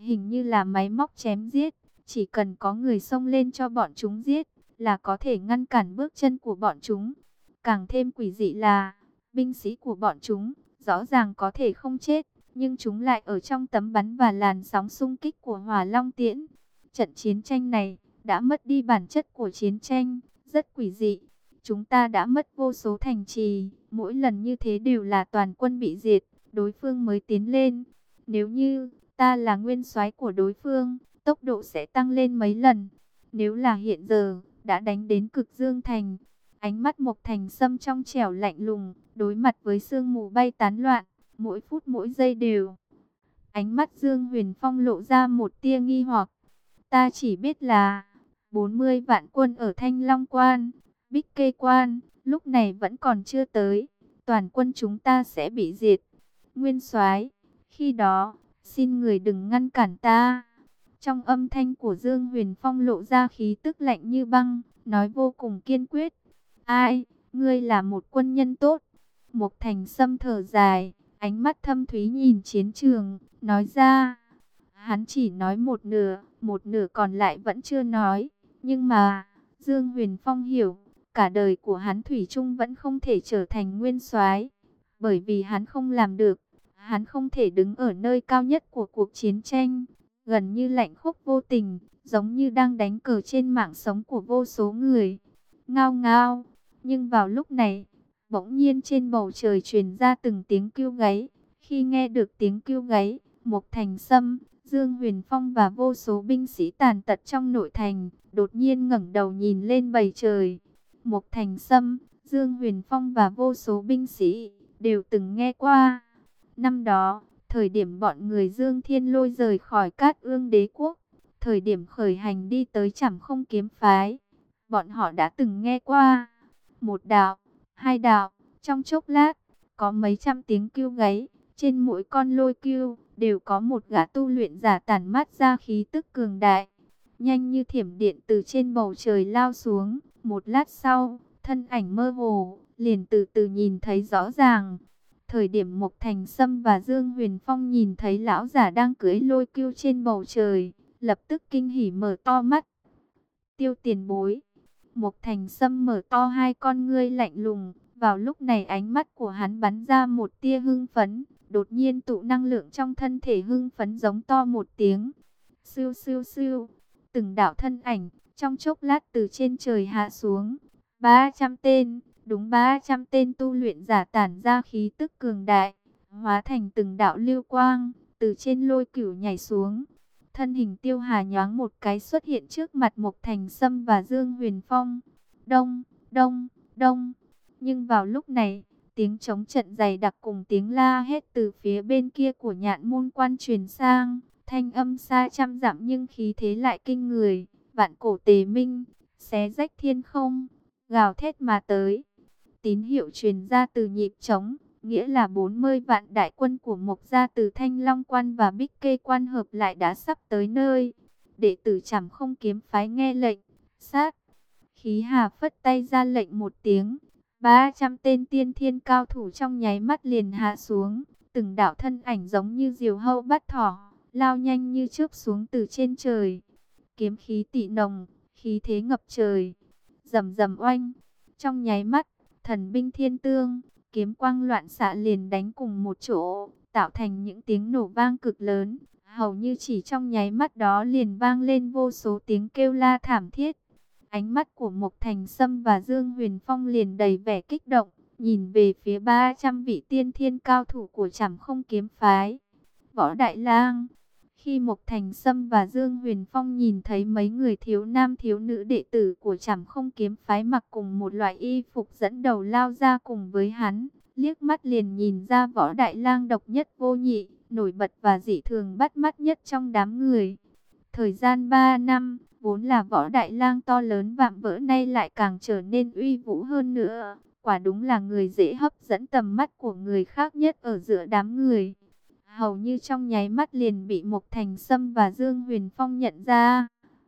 hình như là máy móc chém giết, chỉ cần có người xông lên cho bọn chúng giết, là có thể ngăn cản bước chân của bọn chúng. Càng thêm quỷ dị là, binh sĩ của bọn chúng, rõ ràng có thể không chết, nhưng chúng lại ở trong tấm bắn và làn sóng xung kích của hỏa long tiễn. Trận chiến tranh này, đã mất đi bản chất của chiến tranh, rất quỷ dị. Chúng ta đã mất vô số thành trì, mỗi lần như thế đều là toàn quân bị diệt, đối phương mới tiến lên. Nếu như ta là nguyên soái của đối phương, tốc độ sẽ tăng lên mấy lần. Nếu là hiện giờ, đã đánh đến Cực Dương Thành. Ánh mắt Mộc Thành Sâm trong trẻo lạnh lùng, đối mặt với sương mù bay tán loạn, mỗi phút mỗi giây đều. Ánh mắt Dương Huyền Phong lộ ra một tia nghi hoặc. Ta chỉ biết là bốn mươi vạn quân ở Thanh Long Quan, Bích Kê Quan, lúc này vẫn còn chưa tới. Toàn quân chúng ta sẽ bị diệt. Nguyên soái, khi đó, xin người đừng ngăn cản ta. Trong âm thanh của Dương Huyền Phong lộ ra khí tức lạnh như băng, nói vô cùng kiên quyết. Ai, ngươi là một quân nhân tốt. Mộc Thành Sâm thở dài, ánh mắt thâm thúy nhìn chiến trường, nói ra. Hắn chỉ nói một nửa, một nửa còn lại vẫn chưa nói. Nhưng mà, Dương Huyền Phong hiểu, cả đời của hắn thủy chung vẫn không thể trở thành nguyên soái, bởi vì hắn không làm được. Hắn không thể đứng ở nơi cao nhất của cuộc chiến tranh, gần như lạnh khốc vô tình, giống như đang đánh cờ trên mạng sống của vô số người. Ngao ngao, nhưng vào lúc này, bỗng nhiên trên bầu trời truyền ra từng tiếng kêu gáy. Khi nghe được tiếng kêu gáy, Mộc Thành Sâm, Dương Huyền Phong và vô số binh sĩ tàn tật trong nội thành, đột nhiên ngẩng đầu nhìn lên bầu trời. Mộc Thành Sâm, Dương Huyền Phong và vô số binh sĩ, đều từng nghe qua. Năm đó, thời điểm bọn người Dương Thiên Lôi rời khỏi Cát Ương Đế quốc, thời điểm khởi hành đi tới Trảm Không Kiếm Phái, bọn họ đã từng nghe qua. Một đạo, hai đạo, trong chốc lát, có mấy trăm tiếng kêu gáy, trên mỗi con lôi kêu, đều có một gã tu luyện giả tản mát ra khí tức cường đại. Nhanh như thiểm điện từ trên bầu trời lao xuống, một lát sau, thân ảnh mơ hồ, liền từ từ nhìn thấy rõ ràng. Thời điểm Mộc Thành Sâm và Dương Huyền Phong nhìn thấy lão giả đang cưỡi lôi cưu trên bầu trời, lập tức kinh hỉ mở to mắt. Tiêu tiền bối. Mộc Thành Sâm mở to hai con ngươi lạnh lùng, vào lúc này ánh mắt của hắn bắn ra một tia hưng phấn, đột nhiên tụ năng lượng trong thân thể hưng phấn giống to một tiếng. Siêu siêu siêu, từng đạo thân ảnh, trong chốc lát từ trên trời hạ xuống, ba trăm tên. Đúng ba trăm tên tu luyện giả tản ra khí tức cường đại, hóa thành từng đạo lưu quang, từ trên lôi cửu nhảy xuống. Thân hình Tiêu Hà nhoáng một cái xuất hiện trước mặt Mộc Thành Sâm và Dương Huyền Phong. Đông, đông, đông. Nhưng vào lúc này, tiếng trống trận dày đặc cùng tiếng la hét từ phía bên kia của Nhạn Môn Quan truyền sang. Thanh âm xa trăm dặm nhưng khí thế lại kinh người. Vạn cổ tề minh, xé rách thiên không, gào thét mà tới. Tín hiệu truyền ra từ nhịp trống, nghĩa là bốn mươi vạn đại quân của Mộc gia từ Thanh Long Quan và Bích Kê Quan hợp lại đã sắp tới nơi. Đệ tử Trảm Không Kiếm Phái nghe lệnh, sát. Khí Hà phất tay ra lệnh một tiếng, ba trăm tên tiên thiên cao thủ trong nháy mắt liền hạ xuống, từng đạo thân ảnh giống như diều hâu bắt thỏ, lao nhanh như chớp xuống từ trên trời. Kiếm khí tị nồng, khí thế ngập trời, rầm rầm oanh, trong nháy mắt. Thần binh thiên tương, kiếm quang loạn xạ liền đánh cùng một chỗ, tạo thành những tiếng nổ vang cực lớn. Hầu như chỉ trong nháy mắt đó liền vang lên vô số tiếng kêu la thảm thiết. Ánh mắt của Mộc Thành Sâm và Dương Huyền Phong liền đầy vẻ kích động, nhìn về phía ba trăm vị tiên thiên cao thủ của Trảm Không Kiếm Phái. Võ Đại Lang. Khi Mộc Thành Sâm và Dương Huyền Phong nhìn thấy mấy người thiếu nam thiếu nữ đệ tử của Trảm Không Kiếm Phái mặc cùng một loại y phục dẫn đầu lao ra cùng với hắn, liếc mắt liền nhìn ra Võ Đại Lang độc nhất vô nhị, nổi bật và dị thường bắt mắt nhất trong đám người. Thời gian ba năm, vốn là Võ Đại Lang to lớn vạm vỡ nay lại càng trở nên uy vũ hơn nữa, quả đúng là người dễ hấp dẫn tầm mắt của người khác nhất ở giữa đám người. Hầu như trong nháy mắt liền bị Mộc Thành Sâm và Dương Huyền Phong nhận ra.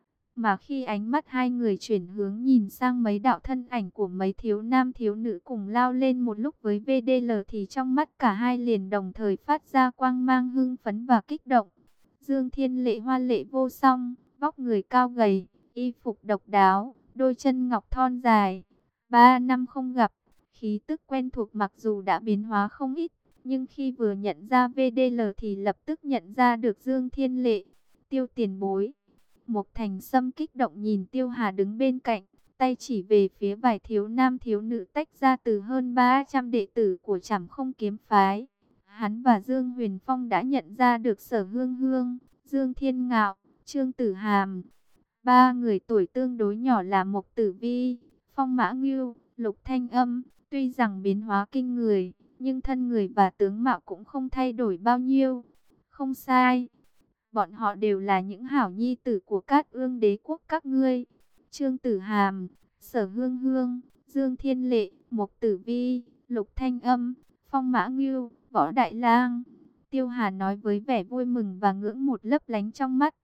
Mà khi ánh mắt hai người chuyển hướng nhìn sang mấy đạo thân ảnh của mấy thiếu nam thiếu nữ cùng lao lên một lúc với vê đê lờ thì trong mắt cả hai liền đồng thời phát ra quang mang hưng phấn và kích động. Dương Thiên Lệ hoa lệ vô song, vóc người cao gầy, y phục độc đáo, đôi chân ngọc thon dài. Ba năm không gặp, khí tức quen thuộc mặc dù đã biến hóa không ít, nhưng khi vừa nhận ra vê đê lờ thì lập tức nhận ra được Dương Thiên Lệ. Tiêu tiền bối. Mục Thành Sâm kích động nhìn Tiêu Hà đứng bên cạnh, tay chỉ về phía vài thiếu nam thiếu nữ tách ra từ hơn ba trăm đệ tử của Trảm Không Kiếm Phái. Hắn và Dương Huyền Phong đã nhận ra được Sở Hương Hương, Dương Thiên Ngạo, Trương Tử Hàm. Ba người tuổi tương đối nhỏ là Mục Tử Vi, Phong Mã Ngưu, Lục Thanh Âm. Tuy rằng biến hóa kinh người, nhưng thân người và tướng mạo cũng không thay đổi bao nhiêu. Không sai, bọn họ đều là những hảo nhi tử của Cát Ương đế quốc các ngươi. Trương Tử Hàm, Sở Hương Hương, Dương Thiên Lệ, Mục Tử Vi, Lục Thanh Âm, Phong Mã Ngưu, Võ Đại Lang. Tiêu Hà nói với vẻ vui mừng và ngưỡng một lấp lánh trong mắt.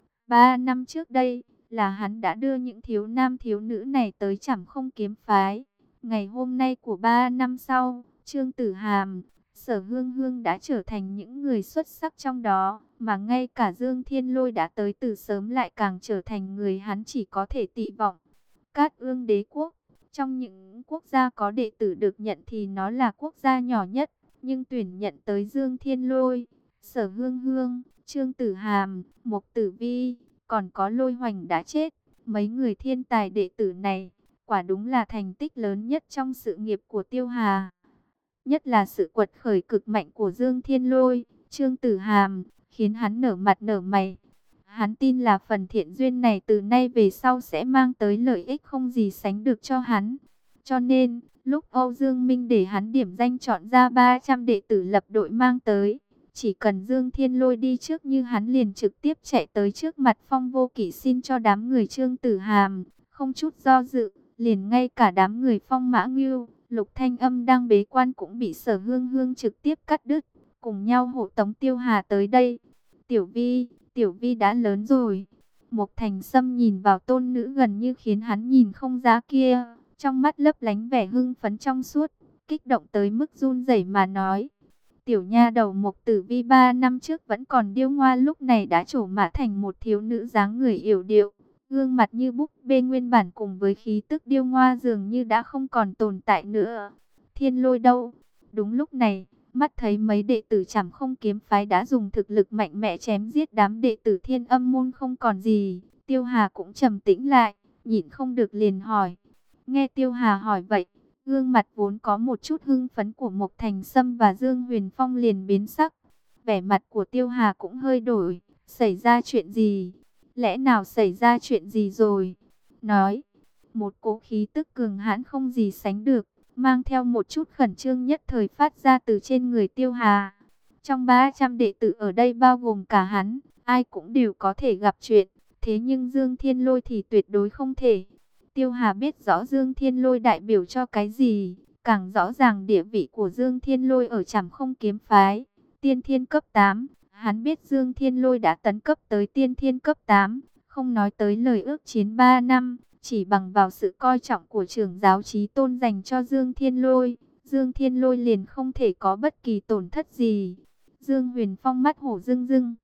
Ba năm trước đây, là hắn đã đưa những thiếu nam thiếu nữ này tới Trảm Không Kiếm Phái. Ngày hôm nay của ba năm sau, Trương Tử Hàm, Sở Hương Hương đã trở thành những người xuất sắc trong đó, mà ngay cả Dương Thiên Lôi đã tới từ sớm lại càng trở thành người hắn chỉ có thể tị vọng. Cát Ương đế quốc, trong những quốc gia có đệ tử được nhận thì nó là quốc gia nhỏ nhất, nhưng tuyển nhận tới Dương Thiên Lôi, Sở Hương Hương, Trương Tử Hàm, Mục Tử Vi, còn có Lôi Hoành đã chết. Mấy người thiên tài đệ tử này, quả đúng là thành tích lớn nhất trong sự nghiệp của Tiêu Hà. Nhất là sự quật khởi cực mạnh của Dương Thiên Lôi, Trương Tử Hàm, khiến hắn nở mặt nở mày. Hắn tin là phần thiện duyên này từ nay về sau sẽ mang tới lợi ích không gì sánh được cho hắn. Cho nên, lúc Âu Dương Minh để hắn điểm danh chọn ra ba trăm đệ tử lập đội mang tới, chỉ cần Dương Thiên Lôi đi trước như hắn liền trực tiếp chạy tới trước mặt Phong Vô Kỵ xin cho đám người Trương Tử Hàm, không chút do dự, liền ngay cả đám người Phong Mã Ngưu, Lục Thanh Âm đang bế quan cũng bị Sở Hương Hương trực tiếp cắt đứt, cùng nhau hộ tống Tiêu Hà tới đây. Tiểu Vi, Tiểu Vi đã lớn rồi. Mục Thành Sâm nhìn vào tôn nữ gần như khiến hắn nhìn không ra kia, trong mắt lấp lánh vẻ hưng phấn trong suốt, kích động tới mức run rẩy mà nói. Tiểu nha đầu Mục Tử Vi ba năm trước vẫn còn điêu ngoa, lúc này đã trổ mã thành một thiếu nữ dáng người yểu điệu, gương mặt như búp bê nguyên bản cùng với khí tức điêu ngoa dường như đã không còn tồn tại nữa. Thiên Lôi đâu? Đúng lúc này, mắt thấy mấy đệ tử Trảm Không Kiếm Phái đã dùng thực lực mạnh mẽ chém giết đám đệ tử Thiên Âm môn không còn gì, Tiêu Hà cũng trầm tĩnh lại, nhịn không được liền hỏi. Nghe Tiêu Hà hỏi vậy, gương mặt vốn có một chút hưng phấn của Mục Thành Sâm và Dương Huyền Phong liền biến sắc. Vẻ mặt của Tiêu Hà cũng hơi đổi. Xảy ra chuyện gì? Lẽ nào xảy ra chuyện gì rồi? Nói. Một cỗ khí tức cường hãn không gì sánh được, mang theo một chút khẩn trương nhất thời phát ra từ trên người Tiêu Hà. Trong ba trăm đệ tử ở đây bao gồm cả hắn, ai cũng đều có thể gặp chuyện. Thế nhưng Dương Thiên Lôi thì tuyệt đối không thể. Tiêu Hà biết rõ Dương Thiên Lôi đại biểu cho cái gì, càng rõ ràng địa vị của Dương Thiên Lôi ở Trảm Không Kiếm Phái. Tiên thiên cấp tám, hắn biết Dương Thiên Lôi đã tấn cấp tới tiên thiên cấp tám, không nói tới lời ước chiến ba năm, chỉ bằng vào sự coi trọng của trưởng giáo Chí Tôn dành cho Dương Thiên Lôi, Dương Thiên Lôi liền không thể có bất kỳ tổn thất gì. Dương Huyền Phong mắt hổ rưng rưng.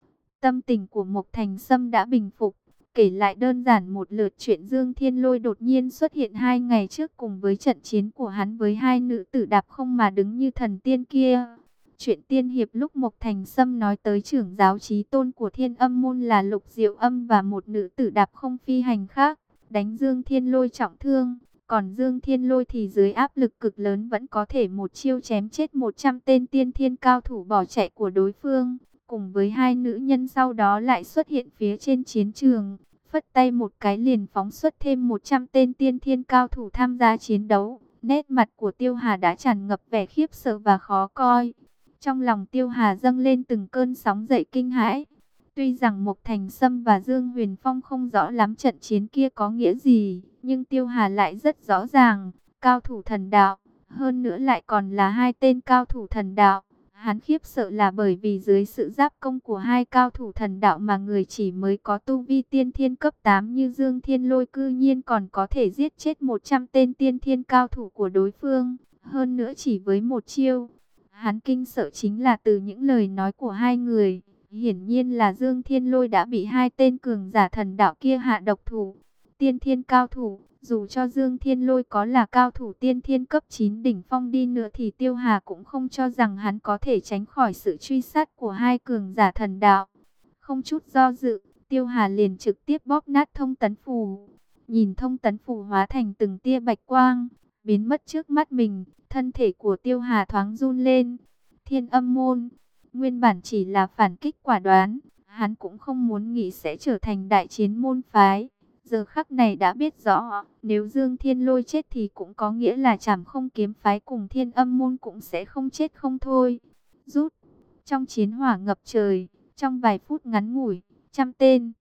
Tâm tình của Mục Thành Sâm đã bình phục. Kể lại đơn giản một lượt chuyện Dương Thiên Lôi đột nhiên xuất hiện hai ngày trước cùng với trận chiến của hắn với hai nữ tử đạp không mà đứng như thần tiên kia. Chuyện tiên hiệp lúc Mục Thành Sâm nói tới trưởng giáo Chí Tôn của Thiên Âm môn là Lục Diệu Âm và một nữ tử đạp không phi hành khác, đánh Dương Thiên Lôi trọng thương. Còn Dương Thiên Lôi thì dưới áp lực cực lớn vẫn có thể một chiêu chém chết một trăm tên tiên thiên cao thủ bỏ chạy của đối phương. Cùng với hai nữ nhân sau đó lại xuất hiện phía trên chiến trường, phất tay một cái liền phóng xuất thêm một trăm tên tiên thiên cao thủ tham gia chiến đấu. Nét mặt của Tiêu Hà đã tràn ngập vẻ khiếp sợ và khó coi. Trong lòng Tiêu Hà dâng lên từng cơn sóng dậy kinh hãi. Tuy rằng Mục Thành Sâm và Dương Huyền Phong không rõ lắm trận chiến kia có nghĩa gì, nhưng Tiêu Hà lại rất rõ ràng, cao thủ thần đạo, hơn nữa lại còn là hai tên cao thủ thần đạo. Hắn khiếp sợ là bởi vì dưới sự giáp công của hai cao thủ thần đạo mà người chỉ mới có tu vi tiên thiên cấp tám như Dương Thiên Lôi cư nhiên còn có thể giết chết một trăm tên tiên thiên cao thủ của đối phương, hơn nữa chỉ với một chiêu. Hắn kinh sợ chính là từ những lời nói của hai người, Hiển nhiên là Dương Thiên Lôi đã bị hai tên cường giả thần đạo kia hạ độc thủ. Tiên thiên cao thủ, dù cho Dương Thiên Lôi có là cao thủ tiên thiên cấp chín đỉnh phong đi nữa thì Tiêu Hà cũng không cho rằng hắn có thể tránh khỏi sự truy sát của hai cường giả thần đạo. Không chút do dự, Tiêu Hà liền trực tiếp bóp nát thông tấn phù. Nhìn thông tấn phù hóa thành từng tia bạch quang, biến mất trước mắt mình, thân thể của Tiêu Hà thoáng run lên. Thiên Âm môn, nguyên bản chỉ là phản kích quả đoán, hắn cũng không muốn nghĩ sẽ trở thành đại chiến môn phái. Giờ khắc này đã biết rõ, nếu Dương Thiên Lôi chết thì cũng có nghĩa là Trảm Không kiếm phái cùng Thiên Âm môn cũng sẽ không chết không thôi. Rút, trong chiến hỏa ngập trời, trong vài phút ngắn ngủi, trăm tên.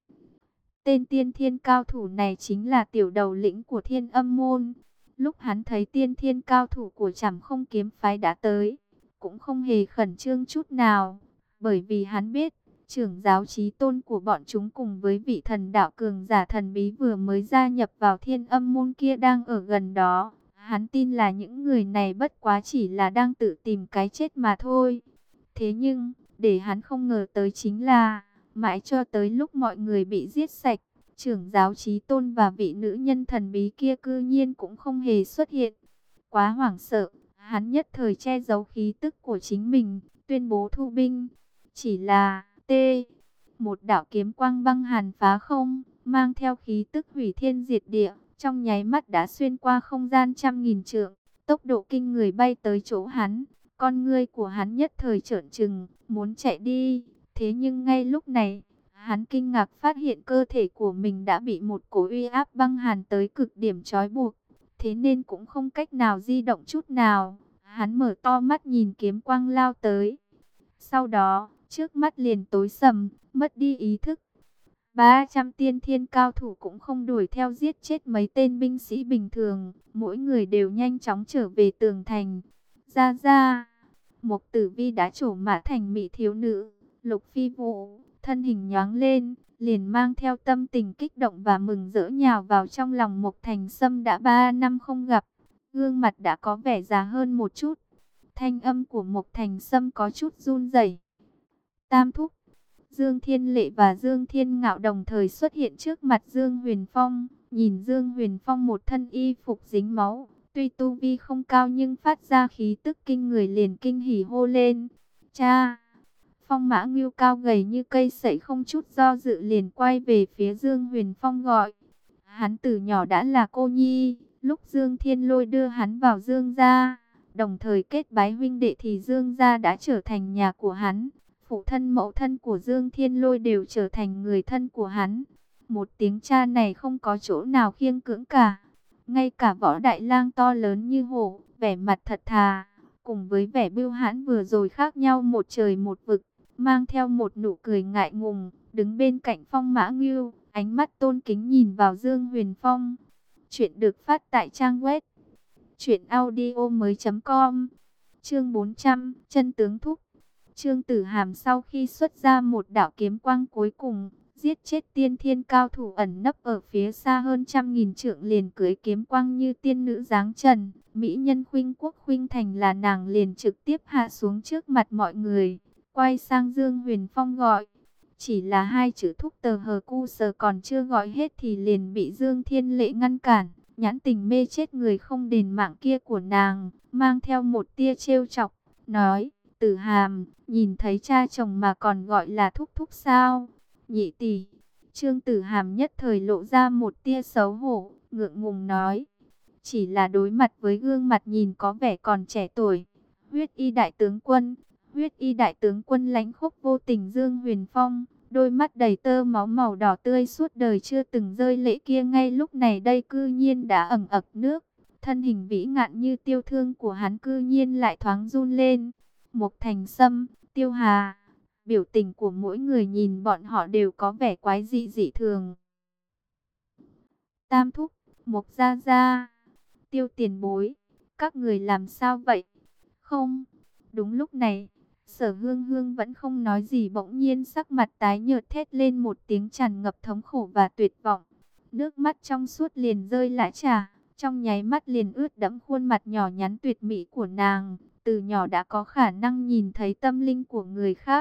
Tên tiên thiên cao thủ này chính là tiểu đầu lĩnh của Thiên Âm môn. Lúc hắn thấy tiên thiên cao thủ của Trảm Không kiếm phái đã tới, cũng không hề khẩn trương chút nào, bởi vì hắn biết, trưởng giáo chí tôn của bọn chúng cùng với vị thần đạo cường giả thần bí vừa mới gia nhập vào Thiên Âm môn kia đang ở gần đó. Hắn tin là những người này bất quá chỉ là đang tự tìm cái chết mà thôi. Thế nhưng, để hắn không ngờ tới chính là, mãi cho tới lúc mọi người bị giết sạch, trưởng giáo chí tôn và vị nữ nhân thần bí kia cư nhiên cũng không hề xuất hiện. Quá hoảng sợ, hắn nhất thời che giấu khí tức của chính mình, tuyên bố thu binh. Chỉ là, T, một đạo kiếm quang băng hàn phá không, mang theo khí tức hủy thiên diệt địa, trong nháy mắt đã xuyên qua không gian trăm nghìn trượng, tốc độ kinh người bay tới chỗ hắn. Con ngươi của hắn nhất thời trợn trừng, muốn chạy đi. Thế nhưng ngay lúc này, hắn kinh ngạc phát hiện cơ thể của mình đã bị một cổ uy áp băng hàn tới cực điểm trói buộc. Thế nên cũng không cách nào di động chút nào. Hắn mở to mắt nhìn kiếm quang lao tới. Sau đó, trước mắt liền tối sầm, mất đi ý thức. ba trăm tiên thiên cao thủ cũng không đuổi theo giết chết mấy tên binh sĩ bình thường. Mỗi người đều nhanh chóng trở về tường thành. Ra ra, Mộc Tử Vi đã trổ mã thành mỹ thiếu nữ. Lục Phi Vũ, thân hình nhoáng lên, liền mang theo tâm tình kích động và mừng rỡ nhào vào trong lòng Mộc Thành Sâm đã ba năm không gặp. Gương mặt đã có vẻ già hơn một chút. Thanh âm của Mộc Thành Sâm có chút run rẩy. Tam thúc, Dương Thiên Lệ và Dương Thiên Ngạo đồng thời xuất hiện trước mặt Dương Huyền Phong. Nhìn Dương Huyền Phong một thân y phục dính máu, tuy tu vi không cao nhưng phát ra khí tức kinh người, liền kinh hỉ hô lên. Cha! Phong Mã Ngưu cao gầy như cây sậy không chút do dự liền quay về phía Dương Huyền Phong gọi. Hắn từ nhỏ đã là cô nhi, lúc Dương Thiên Lôi đưa hắn vào Dương gia, đồng thời kết bái huynh đệ thì Dương gia đã trở thành nhà của hắn. Phụ thân mẫu thân của Dương Thiên Lôi đều trở thành người thân của hắn. Một tiếng cha này không có chỗ nào khiêng cưỡng cả. Ngay cả Võ Đại Lang to lớn như hổ, vẻ mặt thật thà, cùng với vẻ bưu hãn vừa rồi khác nhau một trời một vực, mang theo một nụ cười ngại ngùng, đứng bên cạnh Phong Mã Ngưu, ánh mắt tôn kính nhìn vào Dương Huyền Phong. Chuyện được phát tại trang web truyện audio mới chấm com. Chương bốn trăm, chân tướng thúc. Trương Tử Hàm sau khi xuất ra một đạo kiếm quang cuối cùng, giết chết tiên thiên cao thủ ẩn nấp ở phía xa hơn trăm nghìn trượng, liền cưỡi kiếm quang như tiên nữ dáng trần. Mỹ nhân khuynh quốc khuynh thành là nàng, liền trực tiếp hạ xuống trước mặt mọi người, quay sang Dương Huyền Phong gọi. Chỉ là hai chữ thúc tờ hờ cu sờ còn chưa gọi hết thì liền bị Dương Thiên Lệ ngăn cản. Nhãn tình mê chết người không đền mạng kia của nàng, mang theo một tia trêu chọc, nói: Tử Hàm, nhìn thấy cha chồng mà còn gọi là thúc thúc sao? Nhị tỷ. Trương Tử Hàm nhất thời lộ ra một tia xấu hổ, ngượng ngùng nói. Chỉ là đối mặt với gương mặt nhìn có vẻ còn trẻ tuổi, huyết y đại tướng quân, huyết y đại tướng quân lãnh khốc vô tình Dương Huyền Phong, đôi mắt đầy tơ máu màu đỏ tươi suốt đời chưa từng rơi lệ kia ngay lúc này đây cư nhiên đã ẩn ực nước. Thân hình vĩ ngạn như tiêu thương của hắn cư nhiên lại thoáng run lên. Mộc Thành Sâm, Tiêu Hà, biểu tình của mỗi người nhìn bọn họ đều có vẻ quái dị dị thường. Tam thúc, Mộc gia gia, Tiêu tiền bối, các người làm sao vậy? Không, đúng lúc này, Sở Hương Hương vẫn không nói gì, bỗng nhiên sắc mặt tái nhợt thét lên một tiếng tràn ngập thống khổ và tuyệt vọng. Nước mắt trong suốt liền rơi lã trà, trong nháy mắt liền ướt đẫm khuôn mặt nhỏ nhắn tuyệt mỹ của nàng. Từ nhỏ đã có khả năng nhìn thấy tâm linh của người khác.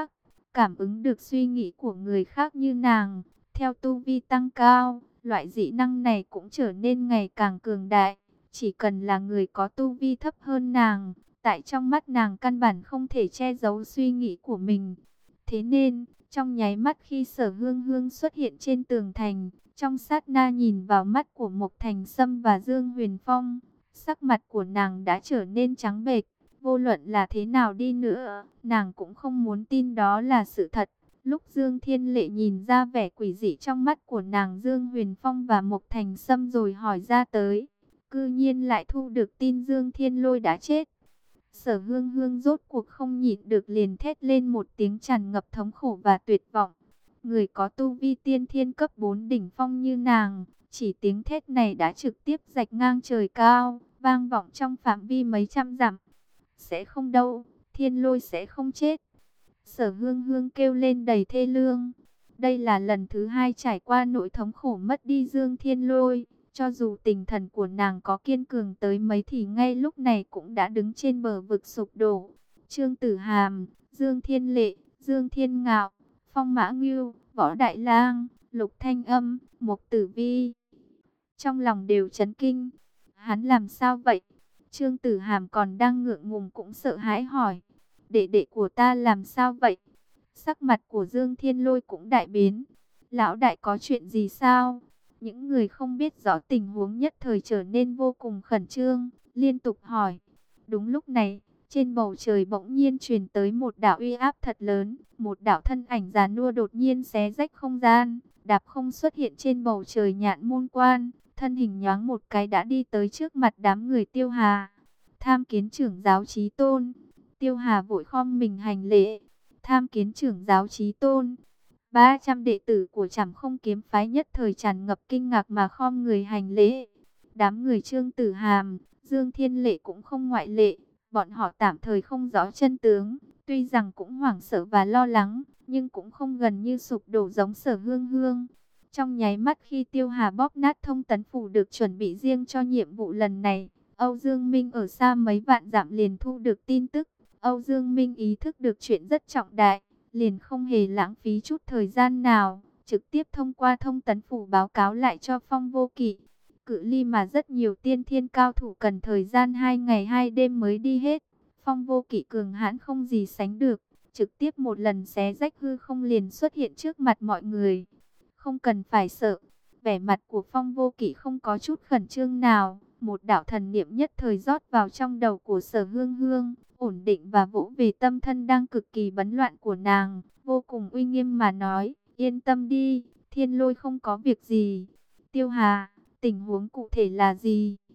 cảm ứng được suy nghĩ của người khác như nàng. Theo tu vi tăng cao, loại dị năng này cũng trở nên ngày càng cường đại. Chỉ cần là người có tu vi thấp hơn nàng, tại trong mắt nàng căn bản không thể che giấu suy nghĩ của mình. Thế nên, trong nháy mắt khi Sở Hương Hương xuất hiện trên tường thành, trong sát na nhìn vào mắt của Mộc Thành Sâm và Dương Huyền Phong, sắc mặt của nàng đã trở nên trắng bệch. Vô luận là thế nào đi nữa, nàng cũng không muốn tin đó là sự thật. Lúc Dương Thiên Lệ nhìn ra vẻ quỷ dị trong mắt của nàng, Dương Huyền Phong và Mộc Thành Sâm rồi hỏi ra tới, cư nhiên lại thu được tin Dương Thiên Lôi đã chết. Sở Hương Hương rốt cuộc không nhịn được liền thét lên một tiếng tràn ngập thống khổ và tuyệt vọng. Người có tu vi tiên thiên cấp bốn đỉnh phong như nàng, chỉ tiếng thét này đã trực tiếp rạch ngang trời cao, vang vọng trong phạm vi mấy trăm dặm. Sẽ không đâu, Thiên Lôi sẽ không chết. Sở Hương Hương kêu lên đầy thê lương. Đây là lần thứ hai trải qua nỗi thống khổ mất đi Dương Thiên Lôi. Cho dù tinh thần của nàng có kiên cường tới mấy thì ngay lúc này cũng đã đứng trên bờ vực sụp đổ. Trương Tử Hàm, Dương Thiên Lệ, Dương Thiên Ngạo, Phong Mã Ngưu, Võ Đại Lang, Lục Thanh Âm, Mục Tử Vi, trong lòng đều chấn kinh. Hắn làm sao vậy? Trương Tử Hàm còn đang ngượng ngùng cũng sợ hãi hỏi. Đệ đệ của ta làm sao vậy? Sắc mặt của Dương Thiên Lôi cũng đại biến. Lão đại có chuyện gì sao? Những người không biết rõ tình huống nhất thời trở nên vô cùng khẩn trương, liên tục hỏi. Đúng lúc này, trên bầu trời bỗng nhiên truyền tới một đạo uy áp thật lớn. Một đạo thân ảnh già nua đột nhiên xé rách không gian, đạp không xuất hiện trên bầu trời Nhạn Môn Quan. Thân hình nhoáng một cái đã đi tới trước mặt đám người Tiêu Hà. Tham kiến trưởng giáo Chí Tôn. Tiêu Hà vội khom mình hành lễ. Tham kiến trưởng giáo Chí Tôn. ba trăm đệ tử của Trảm Không Kiếm phái nhất thời tràn ngập kinh ngạc mà khom người hành lễ. Đám người Trương Tử Hàm, Dương Thiên Lệ cũng không ngoại lệ. Bọn họ tạm thời không rõ chân tướng, tuy rằng cũng hoảng sợ và lo lắng, nhưng cũng không gần như sụp đổ giống Sở Hương Hương. Trong nháy mắt khi Tiêu Hà bóp nát thông tấn phủ được chuẩn bị riêng cho nhiệm vụ lần này, Âu Dương Minh ở xa mấy vạn dặm liền thu được tin tức. Âu Dương Minh ý thức được chuyện rất trọng đại, liền không hề lãng phí chút thời gian nào, trực tiếp thông qua thông tấn phủ báo cáo lại cho Phong Vô Kỵ. Cự ly mà rất nhiều tiên thiên cao thủ cần thời gian hai ngày hai đêm mới đi hết. Phong Vô Kỵ cường hãn không gì sánh được, trực tiếp một lần xé rách hư không liền xuất hiện trước mặt mọi người. Không cần phải sợ, vẻ mặt của Phong Vô Kỵ không có chút khẩn trương nào. Một đạo thần niệm nhất thời rót vào trong đầu của Sở Hương Hương, ổn định và vỗ về tâm thân đang cực kỳ bấn loạn của nàng, vô cùng uy nghiêm mà nói, yên tâm đi, Thiên Lôi không có việc gì. Tiêu Hà, tình huống cụ thể là gì?